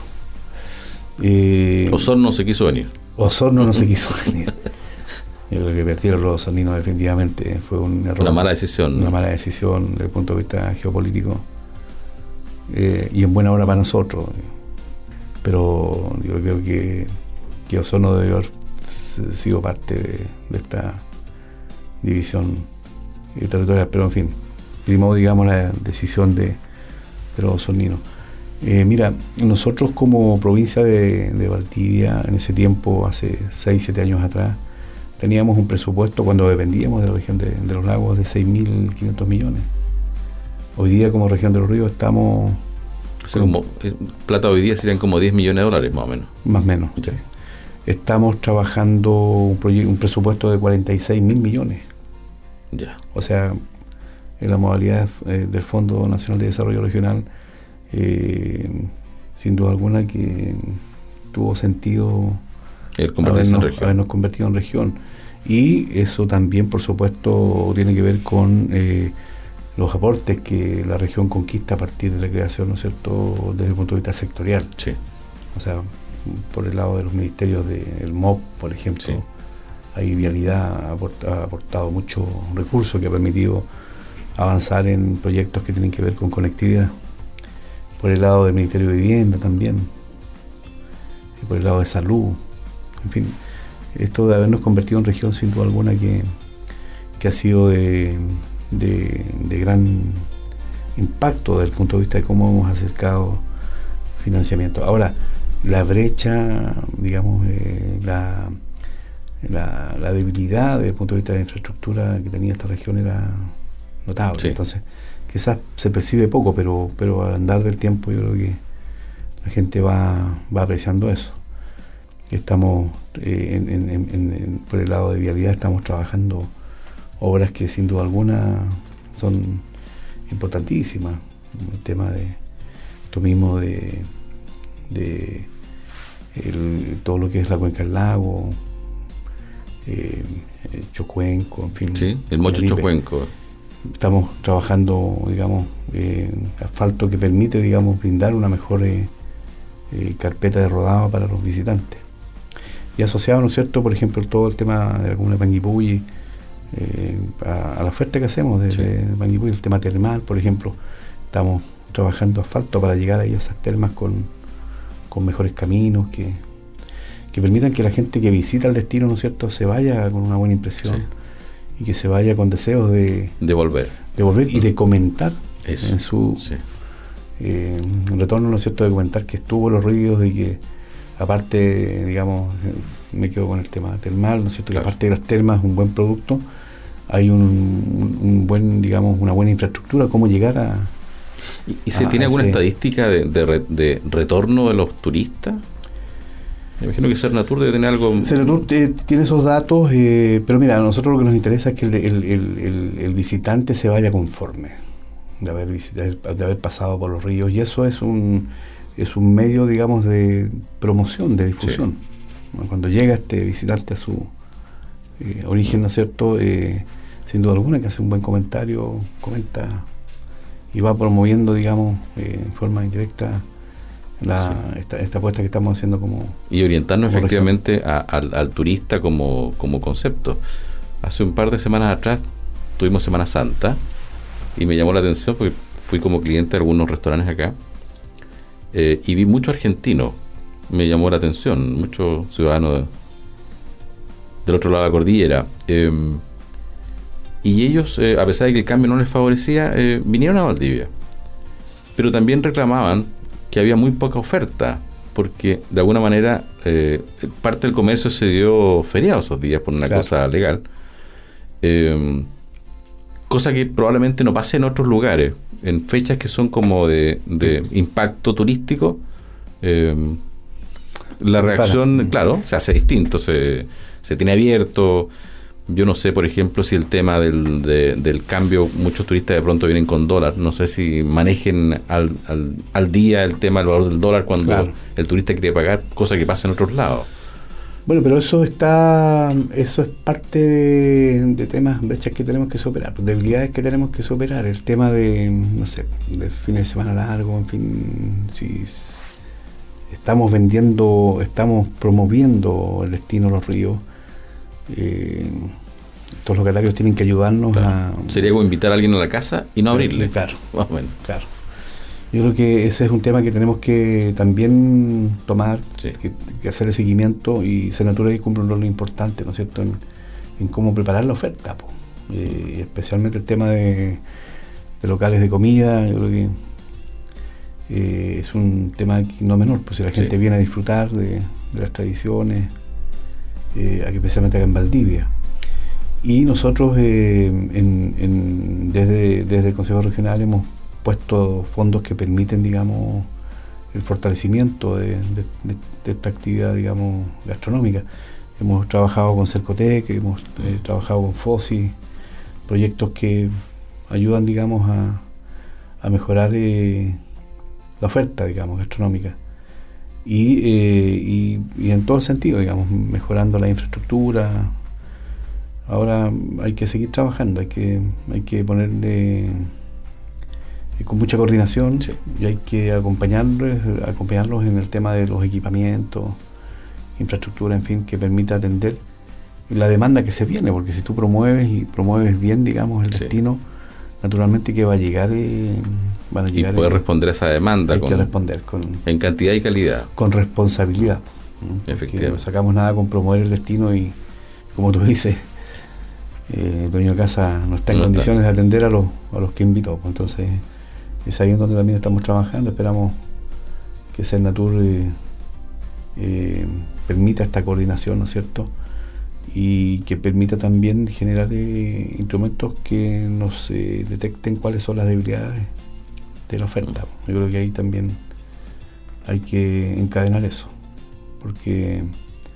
Eh, Osorno no se quiso venir. Osorno no se quiso venir. Yo creo que perdieron los osorninos definitivamente. Fue un error. Una mala decisión. Una ¿no? mala decisión desde el punto de vista geopolítico. Eh, y en buena hora para nosotros. Pero yo creo que, que Osorno debe haber sido parte de, de esta división territorial, pero en fin, primó, digamos, la decisión de, de los osorninos. Eh, mira, nosotros como provincia de, de Valdivia, en ese tiempo, hace seis, siete años atrás, teníamos un presupuesto, cuando dependíamos de la región de, de los lagos, de seis mil quinientos millones. Hoy día, como región de los ríos, estamos... O sea, como, eh, plata hoy día serían como diez millones de dólares, más o menos. Más o menos, sí. Estamos trabajando un, proye- un presupuesto de cuarenta y seis mil millones. Ya. O sea, en la modalidad eh, del Fondo Nacional de Desarrollo Regional, eh, sin duda alguna que tuvo sentido el convertirse habernos, en región. habernos convertido en región. Y eso también, por supuesto, tiene que ver con... Eh, los aportes que la región conquista a partir de la creación, ¿no es cierto?, desde el punto de vista sectorial. Sí. O sea, por el lado de los ministerios del M O P, por ejemplo, sí. Ahí Vialidad ha aportado, ha aportado mucho recursos que ha permitido avanzar en proyectos que tienen que ver con conectividad. Por el lado del Ministerio de Vivienda también. Y por el lado de Salud. En fin, esto de habernos convertido en región, sin duda alguna, que, que ha sido de... De, de gran impacto desde el punto de vista de cómo hemos acercado financiamiento. Ahora, la brecha, digamos, eh, la, la, la debilidad desde el punto de vista de infraestructura que tenía esta región era notable. Sí. Entonces, quizás se percibe poco, pero, pero al andar del tiempo yo creo que la gente va, va apreciando eso. Estamos, eh, en, en, en, en, por el lado de vialidad, estamos trabajando obras que sin duda alguna son importantísimas. El tema de esto mismo de, de el, todo lo que es la cuenca del lago, eh, Chocuenco, en fin. Sí, el Mocho Chocuenco. Estamos trabajando, digamos, eh, asfalto que permite, digamos, brindar una mejor eh, eh, carpeta de rodado para los visitantes. Y asociado, ¿no es cierto?, por ejemplo, todo el tema de la comuna de Panguipulli, eh, a, a la oferta que hacemos desde sí. Panguipulli, el tema termal, por ejemplo, estamos trabajando asfalto para llegar ahí a esas termas con, con mejores caminos que, que permitan que la gente que visita el destino, ¿no es cierto?, se vaya con una buena impresión sí. y que se vaya con deseos de, de volver. De volver y de comentar Eso. en su sí. eh, retorno, ¿no es cierto?, de comentar que estuvo Los Ríos y que aparte, digamos, me quedo con el tema termal, ¿no es cierto?, claro. que aparte de las termas, un buen producto, hay un, un, un buen, digamos, una buena infraestructura, cómo llegar a... ¿Y, y se a tiene alguna ese... estadística de, de, re, de retorno de los turistas? Me imagino que Cernatur debe tener algo... Cernatur eh, tiene esos datos, eh, pero mira, a nosotros lo que nos interesa es que el, el, el, el, el visitante se vaya conforme de haber, visitado, de haber pasado por Los Ríos, y eso es un... es un medio, digamos, de promoción, de difusión. Sí. Cuando llega este visitante a su eh, origen, ¿no es cierto?, eh, sin duda alguna que hace un buen comentario, comenta y va promoviendo, digamos, eh, en forma indirecta la, sí. esta, esta apuesta que estamos haciendo como... Y orientarnos como efectivamente a, al, al turista como, como concepto. Hace un par de semanas atrás tuvimos Semana Santa y me llamó la atención porque fui como cliente de algunos restaurantes acá. Eh, y vi muchos argentinos, me llamó la atención, muchos ciudadanos de, del otro lado de la cordillera. Eh, y ellos, eh, a pesar de que el cambio no les favorecía, eh, vinieron a Valdivia. Pero también reclamaban que había muy poca oferta, porque de alguna manera eh, parte del comercio se dio feriado esos días por una claro. cosa legal. Eh, cosa que probablemente no pase en otros lugares. En fechas que son como de, de impacto turístico, eh, la se reacción, para. claro, se hace distinto, se, se tiene abierto. Yo no sé, por ejemplo, si el tema del, de, del cambio, muchos turistas de pronto vienen con dólar, no sé si manejen al, al, al día el tema del valor del dólar cuando claro. el turista quiere pagar, cosa que pasa en otros lados. Bueno, pero eso está, eso es parte de, de temas, brechas que tenemos que superar, debilidades que tenemos que superar, el tema de, no sé, de fines de semana largo, en fin, si estamos vendiendo, estamos promoviendo el destino Los Ríos, eh, estos locatarios tienen que ayudarnos claro. a... Sería como invitar a alguien a la casa y no abrirle. Claro, más o menos. Claro. Yo creo que ese es un tema que tenemos que también tomar, sí. que, que hacer el seguimiento, y Cernatur ahí cumple un rol importante, ¿no es cierto?, en, en cómo preparar la oferta, po. Eh, especialmente el tema de, de locales de comida. Yo creo que eh, es un tema no menor, pues si la gente sí. viene a disfrutar de, de las tradiciones, eh, aquí especialmente acá en Valdivia. Y nosotros eh, en, en, desde, desde el Consejo Regional hemos puesto fondos que permiten, digamos, el fortalecimiento de, de, de, de esta actividad, digamos, gastronómica. Hemos trabajado con Cercotec, hemos eh, trabajado con FOSI, proyectos que ayudan, digamos, a, a mejorar eh, la oferta, digamos, gastronómica. Y, eh, y, y en todo sentido, digamos, mejorando la infraestructura. Ahora hay que seguir trabajando, hay que, hay que ponerle... con mucha coordinación, sí. y hay que acompañarlos, acompañarlos en el tema de los equipamientos, infraestructura, en fin, que permita atender la demanda que se viene, porque si tú promueves y promueves bien, digamos, el sí. destino, naturalmente que va a llegar, eh, van a llegar... Y poder eh, responder a esa demanda. Hay con, que responder con... En cantidad y calidad. Con responsabilidad. Efectivamente. No sacamos nada con promover el destino y, como tú dices, eh, el dueño de casa no está en no condiciones está. de atender a los, a los que invitó, pues entonces... Es ahí en donde también estamos trabajando. Esperamos que Cernatur eh, eh, permita esta coordinación, ¿no es cierto? Y que permita también generar eh, instrumentos que nos eh, detecten cuáles son las debilidades de la oferta. Yo creo que ahí también hay que encadenar eso, porque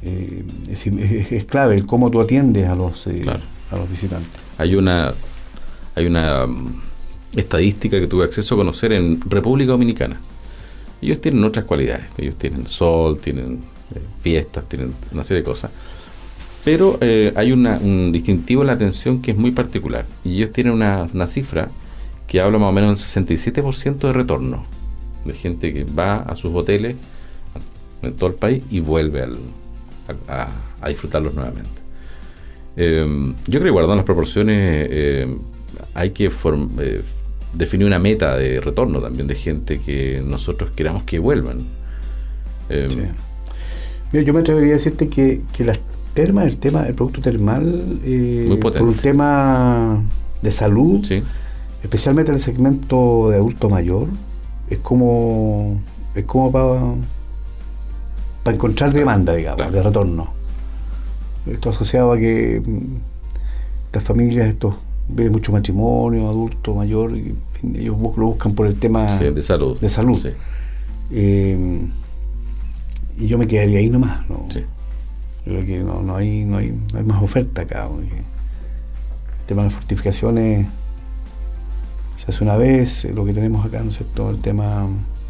eh, es, es, es clave el cómo tú atiendes a los, eh, claro. a los visitantes. Hay una, hay una um, estadística que tuve acceso a conocer en República Dominicana. Ellos tienen otras cualidades. Ellos tienen sol, tienen eh, fiestas, tienen una serie de cosas. Pero eh, hay una, un distintivo en la atención que es muy particular. Y ellos tienen una, una cifra que habla más o menos del sesenta y siete por ciento de retorno. De gente que va a sus hoteles en todo el país y vuelve al, a, a, a disfrutarlos nuevamente. Eh, yo creo que guardando las proporciones eh, hay que form, eh, definir una meta de retorno también de gente que nosotros queramos que vuelvan. Eh, sí. Mira, yo me atrevería a decirte que, que las termas, el tema del producto termal, eh, por un tema de salud, sí. especialmente en el segmento de adulto mayor, es como es como para para encontrar demanda, digamos, claro. de retorno. Esto asociado a que estas familias, estos ven mucho matrimonio, adulto mayor, y, en fin, ellos lo buscan por el tema sí, de salud. De salud. Sí. Eh, y yo me quedaría ahí nomás, ¿no? Sí. Yo creo que no, no hay, no hay, no hay más oferta acá. Porque el tema de las fortificaciones se hace una vez, lo que tenemos acá, ¿no es cierto? El tema,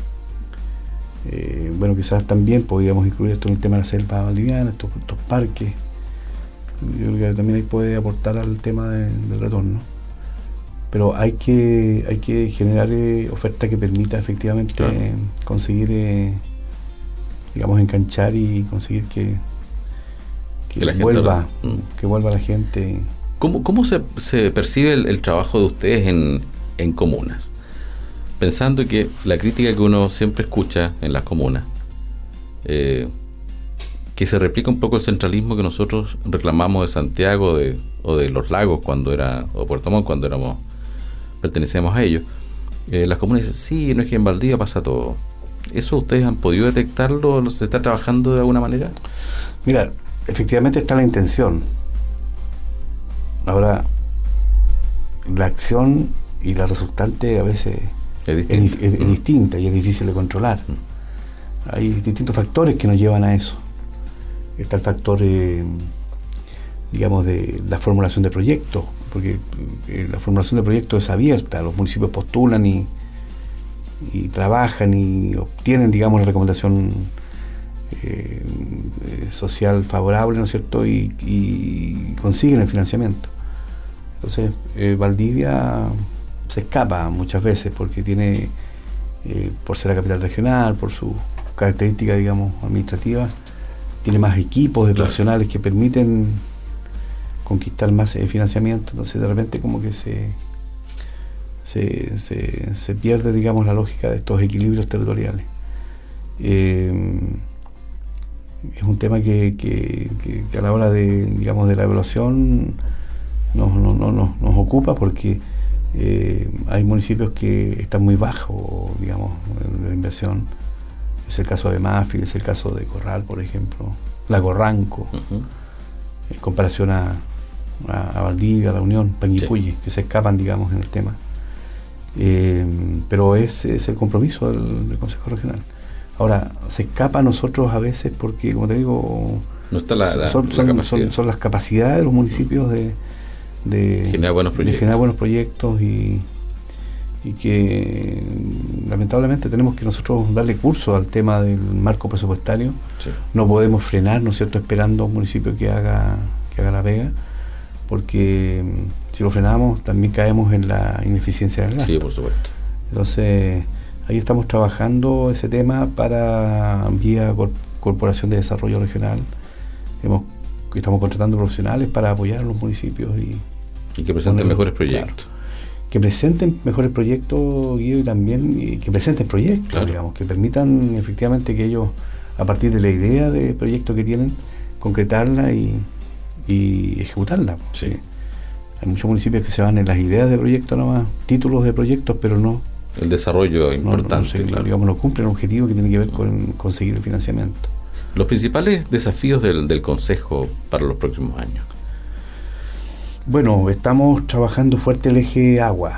eh, bueno, quizás también podríamos incluir esto en el tema de la selva valdiviana, estos, estos parques. Yo creo que también ahí puede aportar al tema de, del retorno. Pero hay que hay que generar eh, oferta que permita efectivamente claro. eh, conseguir, eh, digamos, enganchar y conseguir que, que, que la vuelva, gente, ¿no? que vuelva la gente. ¿Cómo, cómo se, se percibe el, el trabajo de ustedes en, en comunas? Pensando que la crítica que uno siempre escucha en las comunas, eh, que se replica un poco el centralismo que nosotros reclamamos de Santiago de, o de Los Lagos cuando era, o Puerto Montt cuando éramos, pertenecíamos a ellos. Eh, las comunas dicen, sí, no es que en Valdivia pasa todo. ¿Eso ustedes han podido detectarlo? ¿Se está trabajando de alguna manera? Mira, efectivamente está la intención. Ahora, la acción y la resultante a veces es distinta, es, es, es distinta y es difícil de controlar. Hay distintos factores que nos llevan a eso. Está el factor, eh, digamos, de la formulación de proyectos, porque eh, la formulación de proyectos es abierta, los municipios postulan y, y trabajan y obtienen, digamos, la recomendación eh, social favorable, ¿no es cierto?, y, y consiguen el financiamiento. Entonces, eh, Valdivia se escapa muchas veces porque tiene, eh, por ser la capital regional, por sus características, digamos, administrativas, tiene más equipos de profesionales que permiten conquistar más eh, financiamiento. Entonces de repente como que se, se se se pierde, digamos, la lógica de estos equilibrios territoriales. Eh, es un tema que, que, que, que a la hora de, digamos, de la evaluación nos, no, no, no, nos ocupa porque eh, hay municipios que están muy bajos, digamos, de la inversión. Es el caso de Mafil, es el caso de Corral, por ejemplo, Lago Ranco, uh-huh. en comparación a, a, a Valdivia, a La Unión, Panguipulli, sí. que se escapan, digamos, en el tema. Eh, pero es, es el compromiso del, del Consejo Regional. Ahora, se escapa a nosotros a veces porque, como te digo, no está la, la, son, la son, son, son las capacidades de los municipios de, de, generar buenos proyectos. de generar buenos proyectos y y que lamentablemente tenemos que nosotros darle curso al tema del marco presupuestario. Sí. No podemos frenar, ¿no es cierto?, esperando a un municipio que haga que haga la pega, porque si lo frenamos también caemos en la ineficiencia del gasto. Sí, por supuesto. Entonces, ahí estamos trabajando ese tema para vía Cor- Corporación de Desarrollo Regional. Hemos, estamos contratando profesionales para apoyar a los municipios y, y que presenten poner, mejores proyectos. Claro, que presenten mejores proyectos, Guido, y también y que presenten proyectos, claro. digamos, que permitan efectivamente que ellos, a partir de la idea de proyecto que tienen, concretarla y, y ejecutarla. Sí. ¿sí? Hay muchos municipios que se van en las ideas de proyectos nomás, títulos de proyectos, pero no el desarrollo importante, no, no, se, claro. digamos, no cumplen un objetivo que tiene que ver con conseguir el financiamiento. Los principales desafíos del, del Consejo para los próximos años. Bueno, estamos trabajando fuerte el eje agua,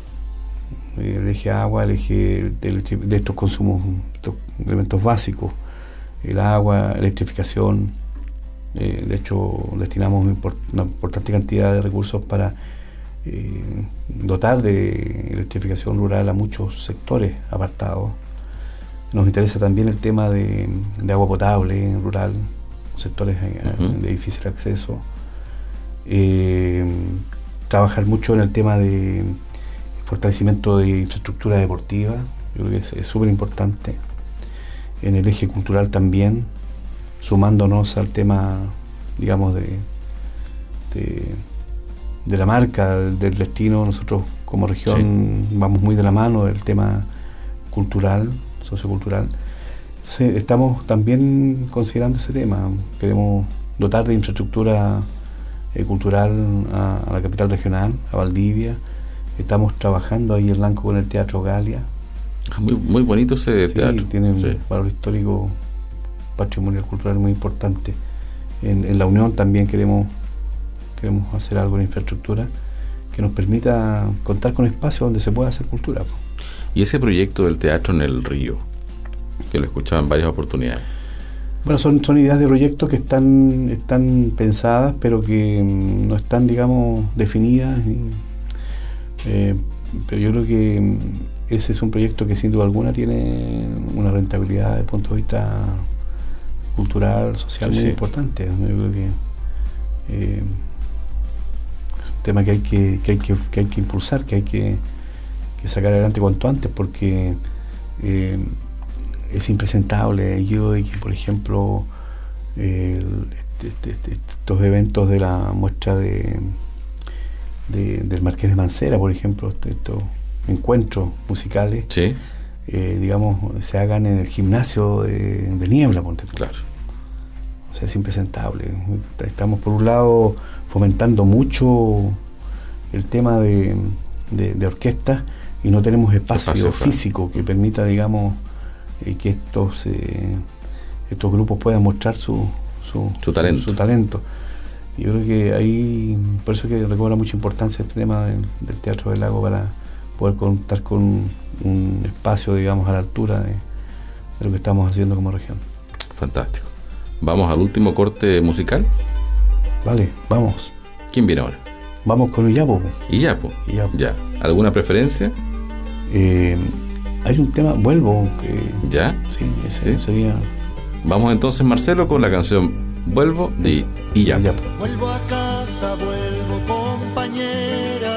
el eje agua, el eje de, de estos consumos, estos elementos básicos, el agua, electrificación, Eh, de hecho, destinamos una importante cantidad de recursos para eh, dotar de electrificación rural a muchos sectores apartados. Nos interesa también el tema de, de agua potable rural, sectores uh-huh. de difícil acceso. Eh, trabajar mucho en el tema de fortalecimiento de infraestructura deportiva, yo creo que es súper importante. En el eje cultural también, sumándonos al tema, digamos, de, de, de la marca, del destino. Nosotros como región sí. vamos muy de la mano del tema cultural, sociocultural. Entonces estamos también considerando ese tema. Queremos dotar de infraestructura eh, cultural a, a la capital regional, a Valdivia. Estamos trabajando ahí en Lanco con el Teatro Galia. Muy, muy bonito ese sí, teatro. Tiene un sí. valor histórico, patrimonial, cultural muy importante. En, en la Unión también queremos queremos hacer algo en infraestructura que nos permita contar con espacios donde se pueda hacer cultura. Y ese proyecto del teatro en el río, que lo escuchaba en varias oportunidades. Bueno, son, son ideas de proyectos que están, están pensadas, pero que mm, no están, digamos, definidas. Y, eh, pero yo creo que mm, ese es un proyecto que sin duda alguna tiene una rentabilidad desde el punto de vista cultural, social, sí, muy sí. importante. Yo creo que eh, es un tema que hay que, que, hay que, que hay que impulsar, que hay que, que sacar adelante cuanto antes, porque eh, es impresentable yo de que, por ejemplo, eh, este, este, estos eventos de la muestra de, de del Marqués de Mancera, por ejemplo, estos encuentros musicales, sí. eh, digamos, se hagan en el gimnasio de, de Niebla, ponte tú. Claro. O sea, es impresentable. Estamos por un lado fomentando mucho el tema de, de, de orquestas y no tenemos espacio, espacio físico claro. que permita, digamos, eh, que estos eh, estos grupos puedan mostrar su su, su talento. Su, su talento. Y yo creo que ahí, por eso que recobra mucha importancia este tema del, del Teatro del Lago, para poder contar con un, un espacio, digamos, a la altura de, de lo que estamos haciendo como región. Fantástico. ¿Vamos al último corte musical? Vale, vamos. ¿Quién viene ahora? Vamos con Iyapo. Iyapo. Iyapo. Ya. ¿Alguna preferencia? Eh, hay un tema, Vuelvo. Que, ¿Ya? Sí, ese ¿Sí? sería... Vamos entonces, Marcelo, con la canción Vuelvo de Iyapo. Iyapo. Vuelvo a casa, vuelvo compañera.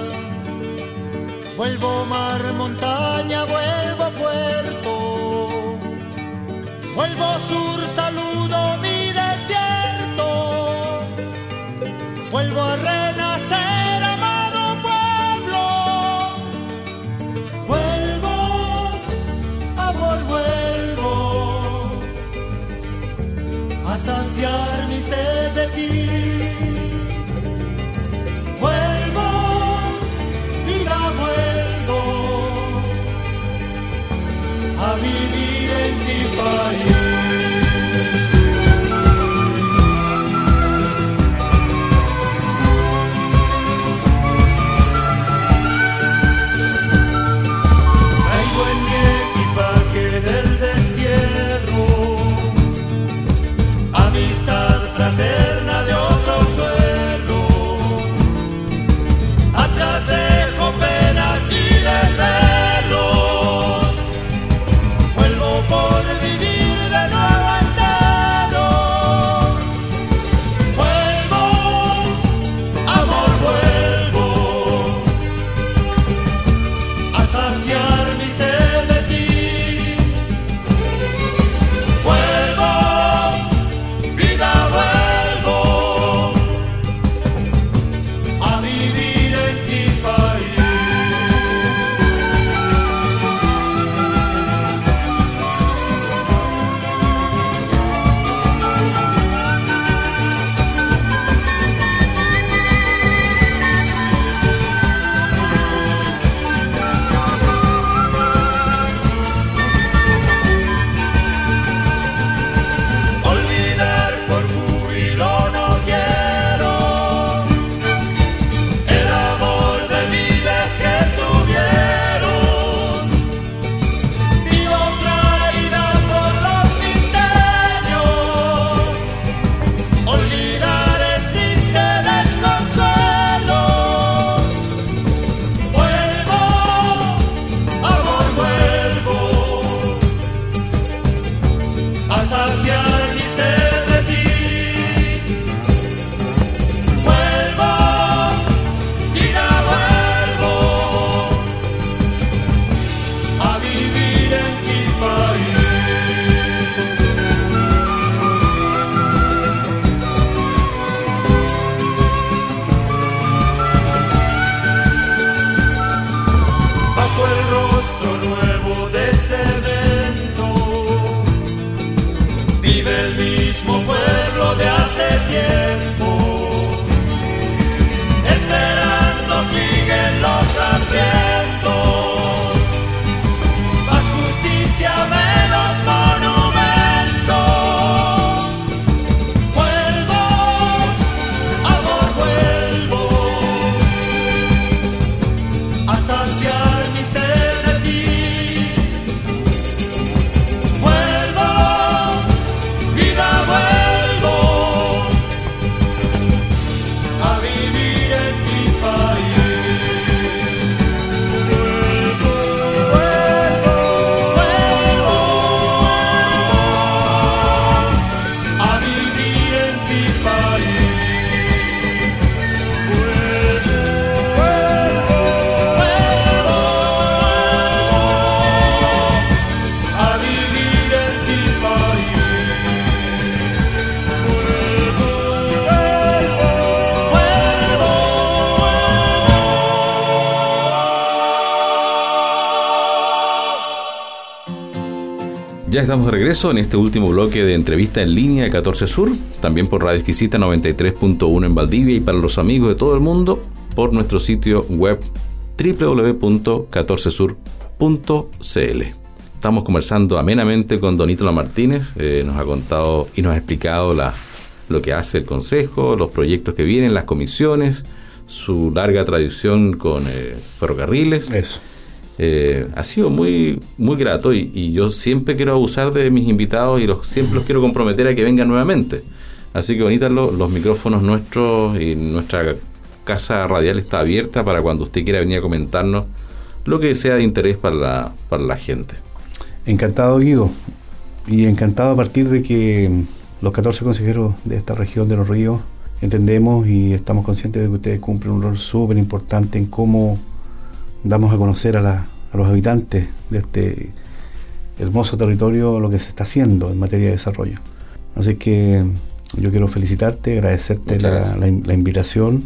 Vuelvo mar, montaña, vuelvo puerto. Vuelvo sur, saludo mi desierto. Vuelvo a renacer, amado pueblo. Vuelvo, amor, vuelvo a saciar mi sed de ti. Vuelvo, vida, vuelvo Ya estamos de regreso en este último bloque de entrevista en línea de catorce Sur, también por Radio Exquisita noventa y tres punto uno en Valdivia y para los amigos de todo el mundo por nuestro sitio web doble u doble u doble u punto catorce sur punto c l. Estamos conversando amenamente con don Ítalo Martínez, eh, nos ha contado y nos ha explicado la, lo que hace el Consejo, los proyectos que vienen, las comisiones, su larga tradición con eh, ferrocarriles. Eso. Eh, ha sido muy muy grato y, y yo siempre quiero abusar de mis invitados y los, siempre los quiero comprometer a que vengan nuevamente. Así que, don Ítalo, los micrófonos nuestros y nuestra casa radial está abierta para cuando usted quiera venir a comentarnos lo que sea de interés para la, para la gente. Encantado, Guido, y encantado a partir de que los catorce consejeros de esta región de Los Ríos entendemos y estamos conscientes de que ustedes cumplen un rol súper importante en cómo damos a conocer a, la, a los habitantes de este hermoso territorio lo que se está haciendo en materia de desarrollo. Así que yo quiero felicitarte, agradecerte la, la, la invitación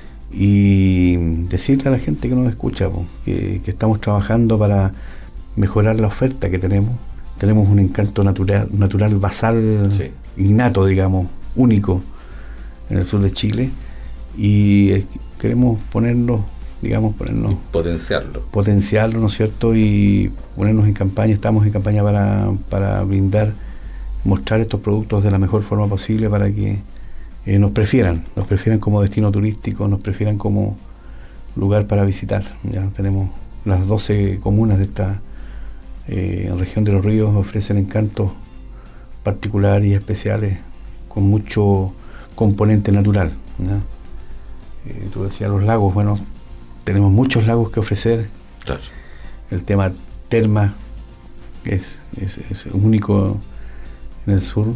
y decirle a la gente que nos escucha pues, que, que estamos trabajando para mejorar la oferta que tenemos. Tenemos un encanto natural, natural basal, sí. innato, digamos, único en el sur de Chile y eh, queremos ponerlo digamos, ponernos... Y potenciarlo. Potenciarlo, ¿no es cierto? Y ponernos en campaña, estamos en campaña para, para brindar, mostrar estos productos de la mejor forma posible para que eh, nos prefieran, nos prefieran como destino turístico, nos prefieran como lugar para visitar. Ya tenemos las doce comunas de esta eh, región de Los Ríos, ofrecen encantos particulares y especiales con mucho componente natural. ¿Ya? Eh, tú decías los lagos, bueno, tenemos muchos lagos que ofrecer. Claro. El tema terma es, es, es único en el sur.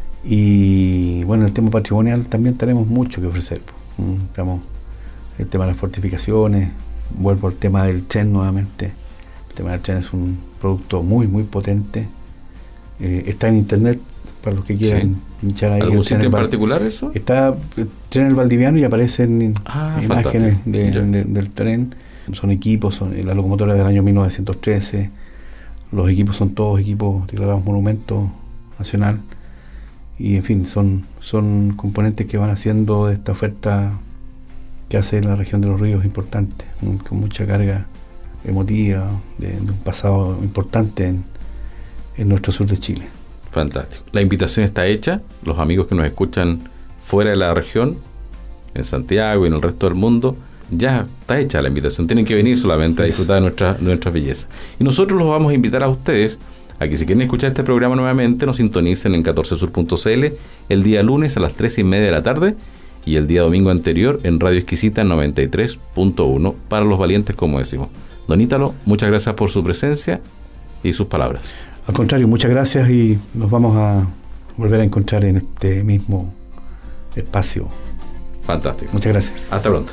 Y bueno, el tema patrimonial también tenemos mucho que ofrecer. Estamos, el tema de las fortificaciones, vuelvo al tema del tren nuevamente. El tema del tren es un producto muy, muy potente. Eh, está en internet para los que quieran sí. pinchar ahí. ¿Algún sitio en particular eso? Está el tren El Valdiviano y aparecen ah, imágenes de, de, del tren. Son equipos, son las locomotoras del año mil novecientos trece. Los equipos son todos equipos declarados monumento nacional. Y en fin, son, son componentes que van haciendo de esta oferta que hace la región de Los Ríos importante, con mucha carga emotiva de, de un pasado importante en, en nuestro sur de Chile. Fantástico. La invitación está hecha. Los amigos que nos escuchan fuera de la región, en Santiago y en el resto del mundo, ya está hecha la invitación. Tienen que venir solamente a disfrutar de nuestra, nuestra belleza. Y nosotros los vamos a invitar a ustedes a que si quieren escuchar este programa nuevamente, nos sintonicen en catorce sur punto c l el día lunes a las tres y media de la tarde y el día domingo anterior en Radio Exquisita noventa y tres punto uno para los valientes, como decimos. Don Ítalo, muchas gracias por su presencia y sus palabras. Al contrario, muchas gracias y nos vamos a volver a encontrar en este mismo espacio. Fantástico. Muchas gracias. Hasta pronto.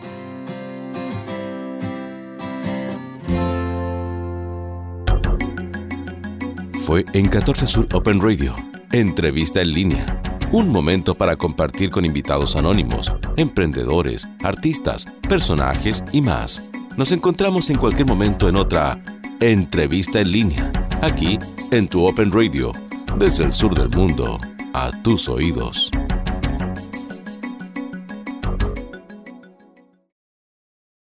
Fue en catorce Sur Open Radio, entrevista en línea. Un momento para compartir con invitados anónimos, emprendedores, artistas, personajes y más. Nos encontramos en cualquier momento en otra entrevista en línea, aquí en tu Open Radio, desde el sur del mundo, a tus oídos.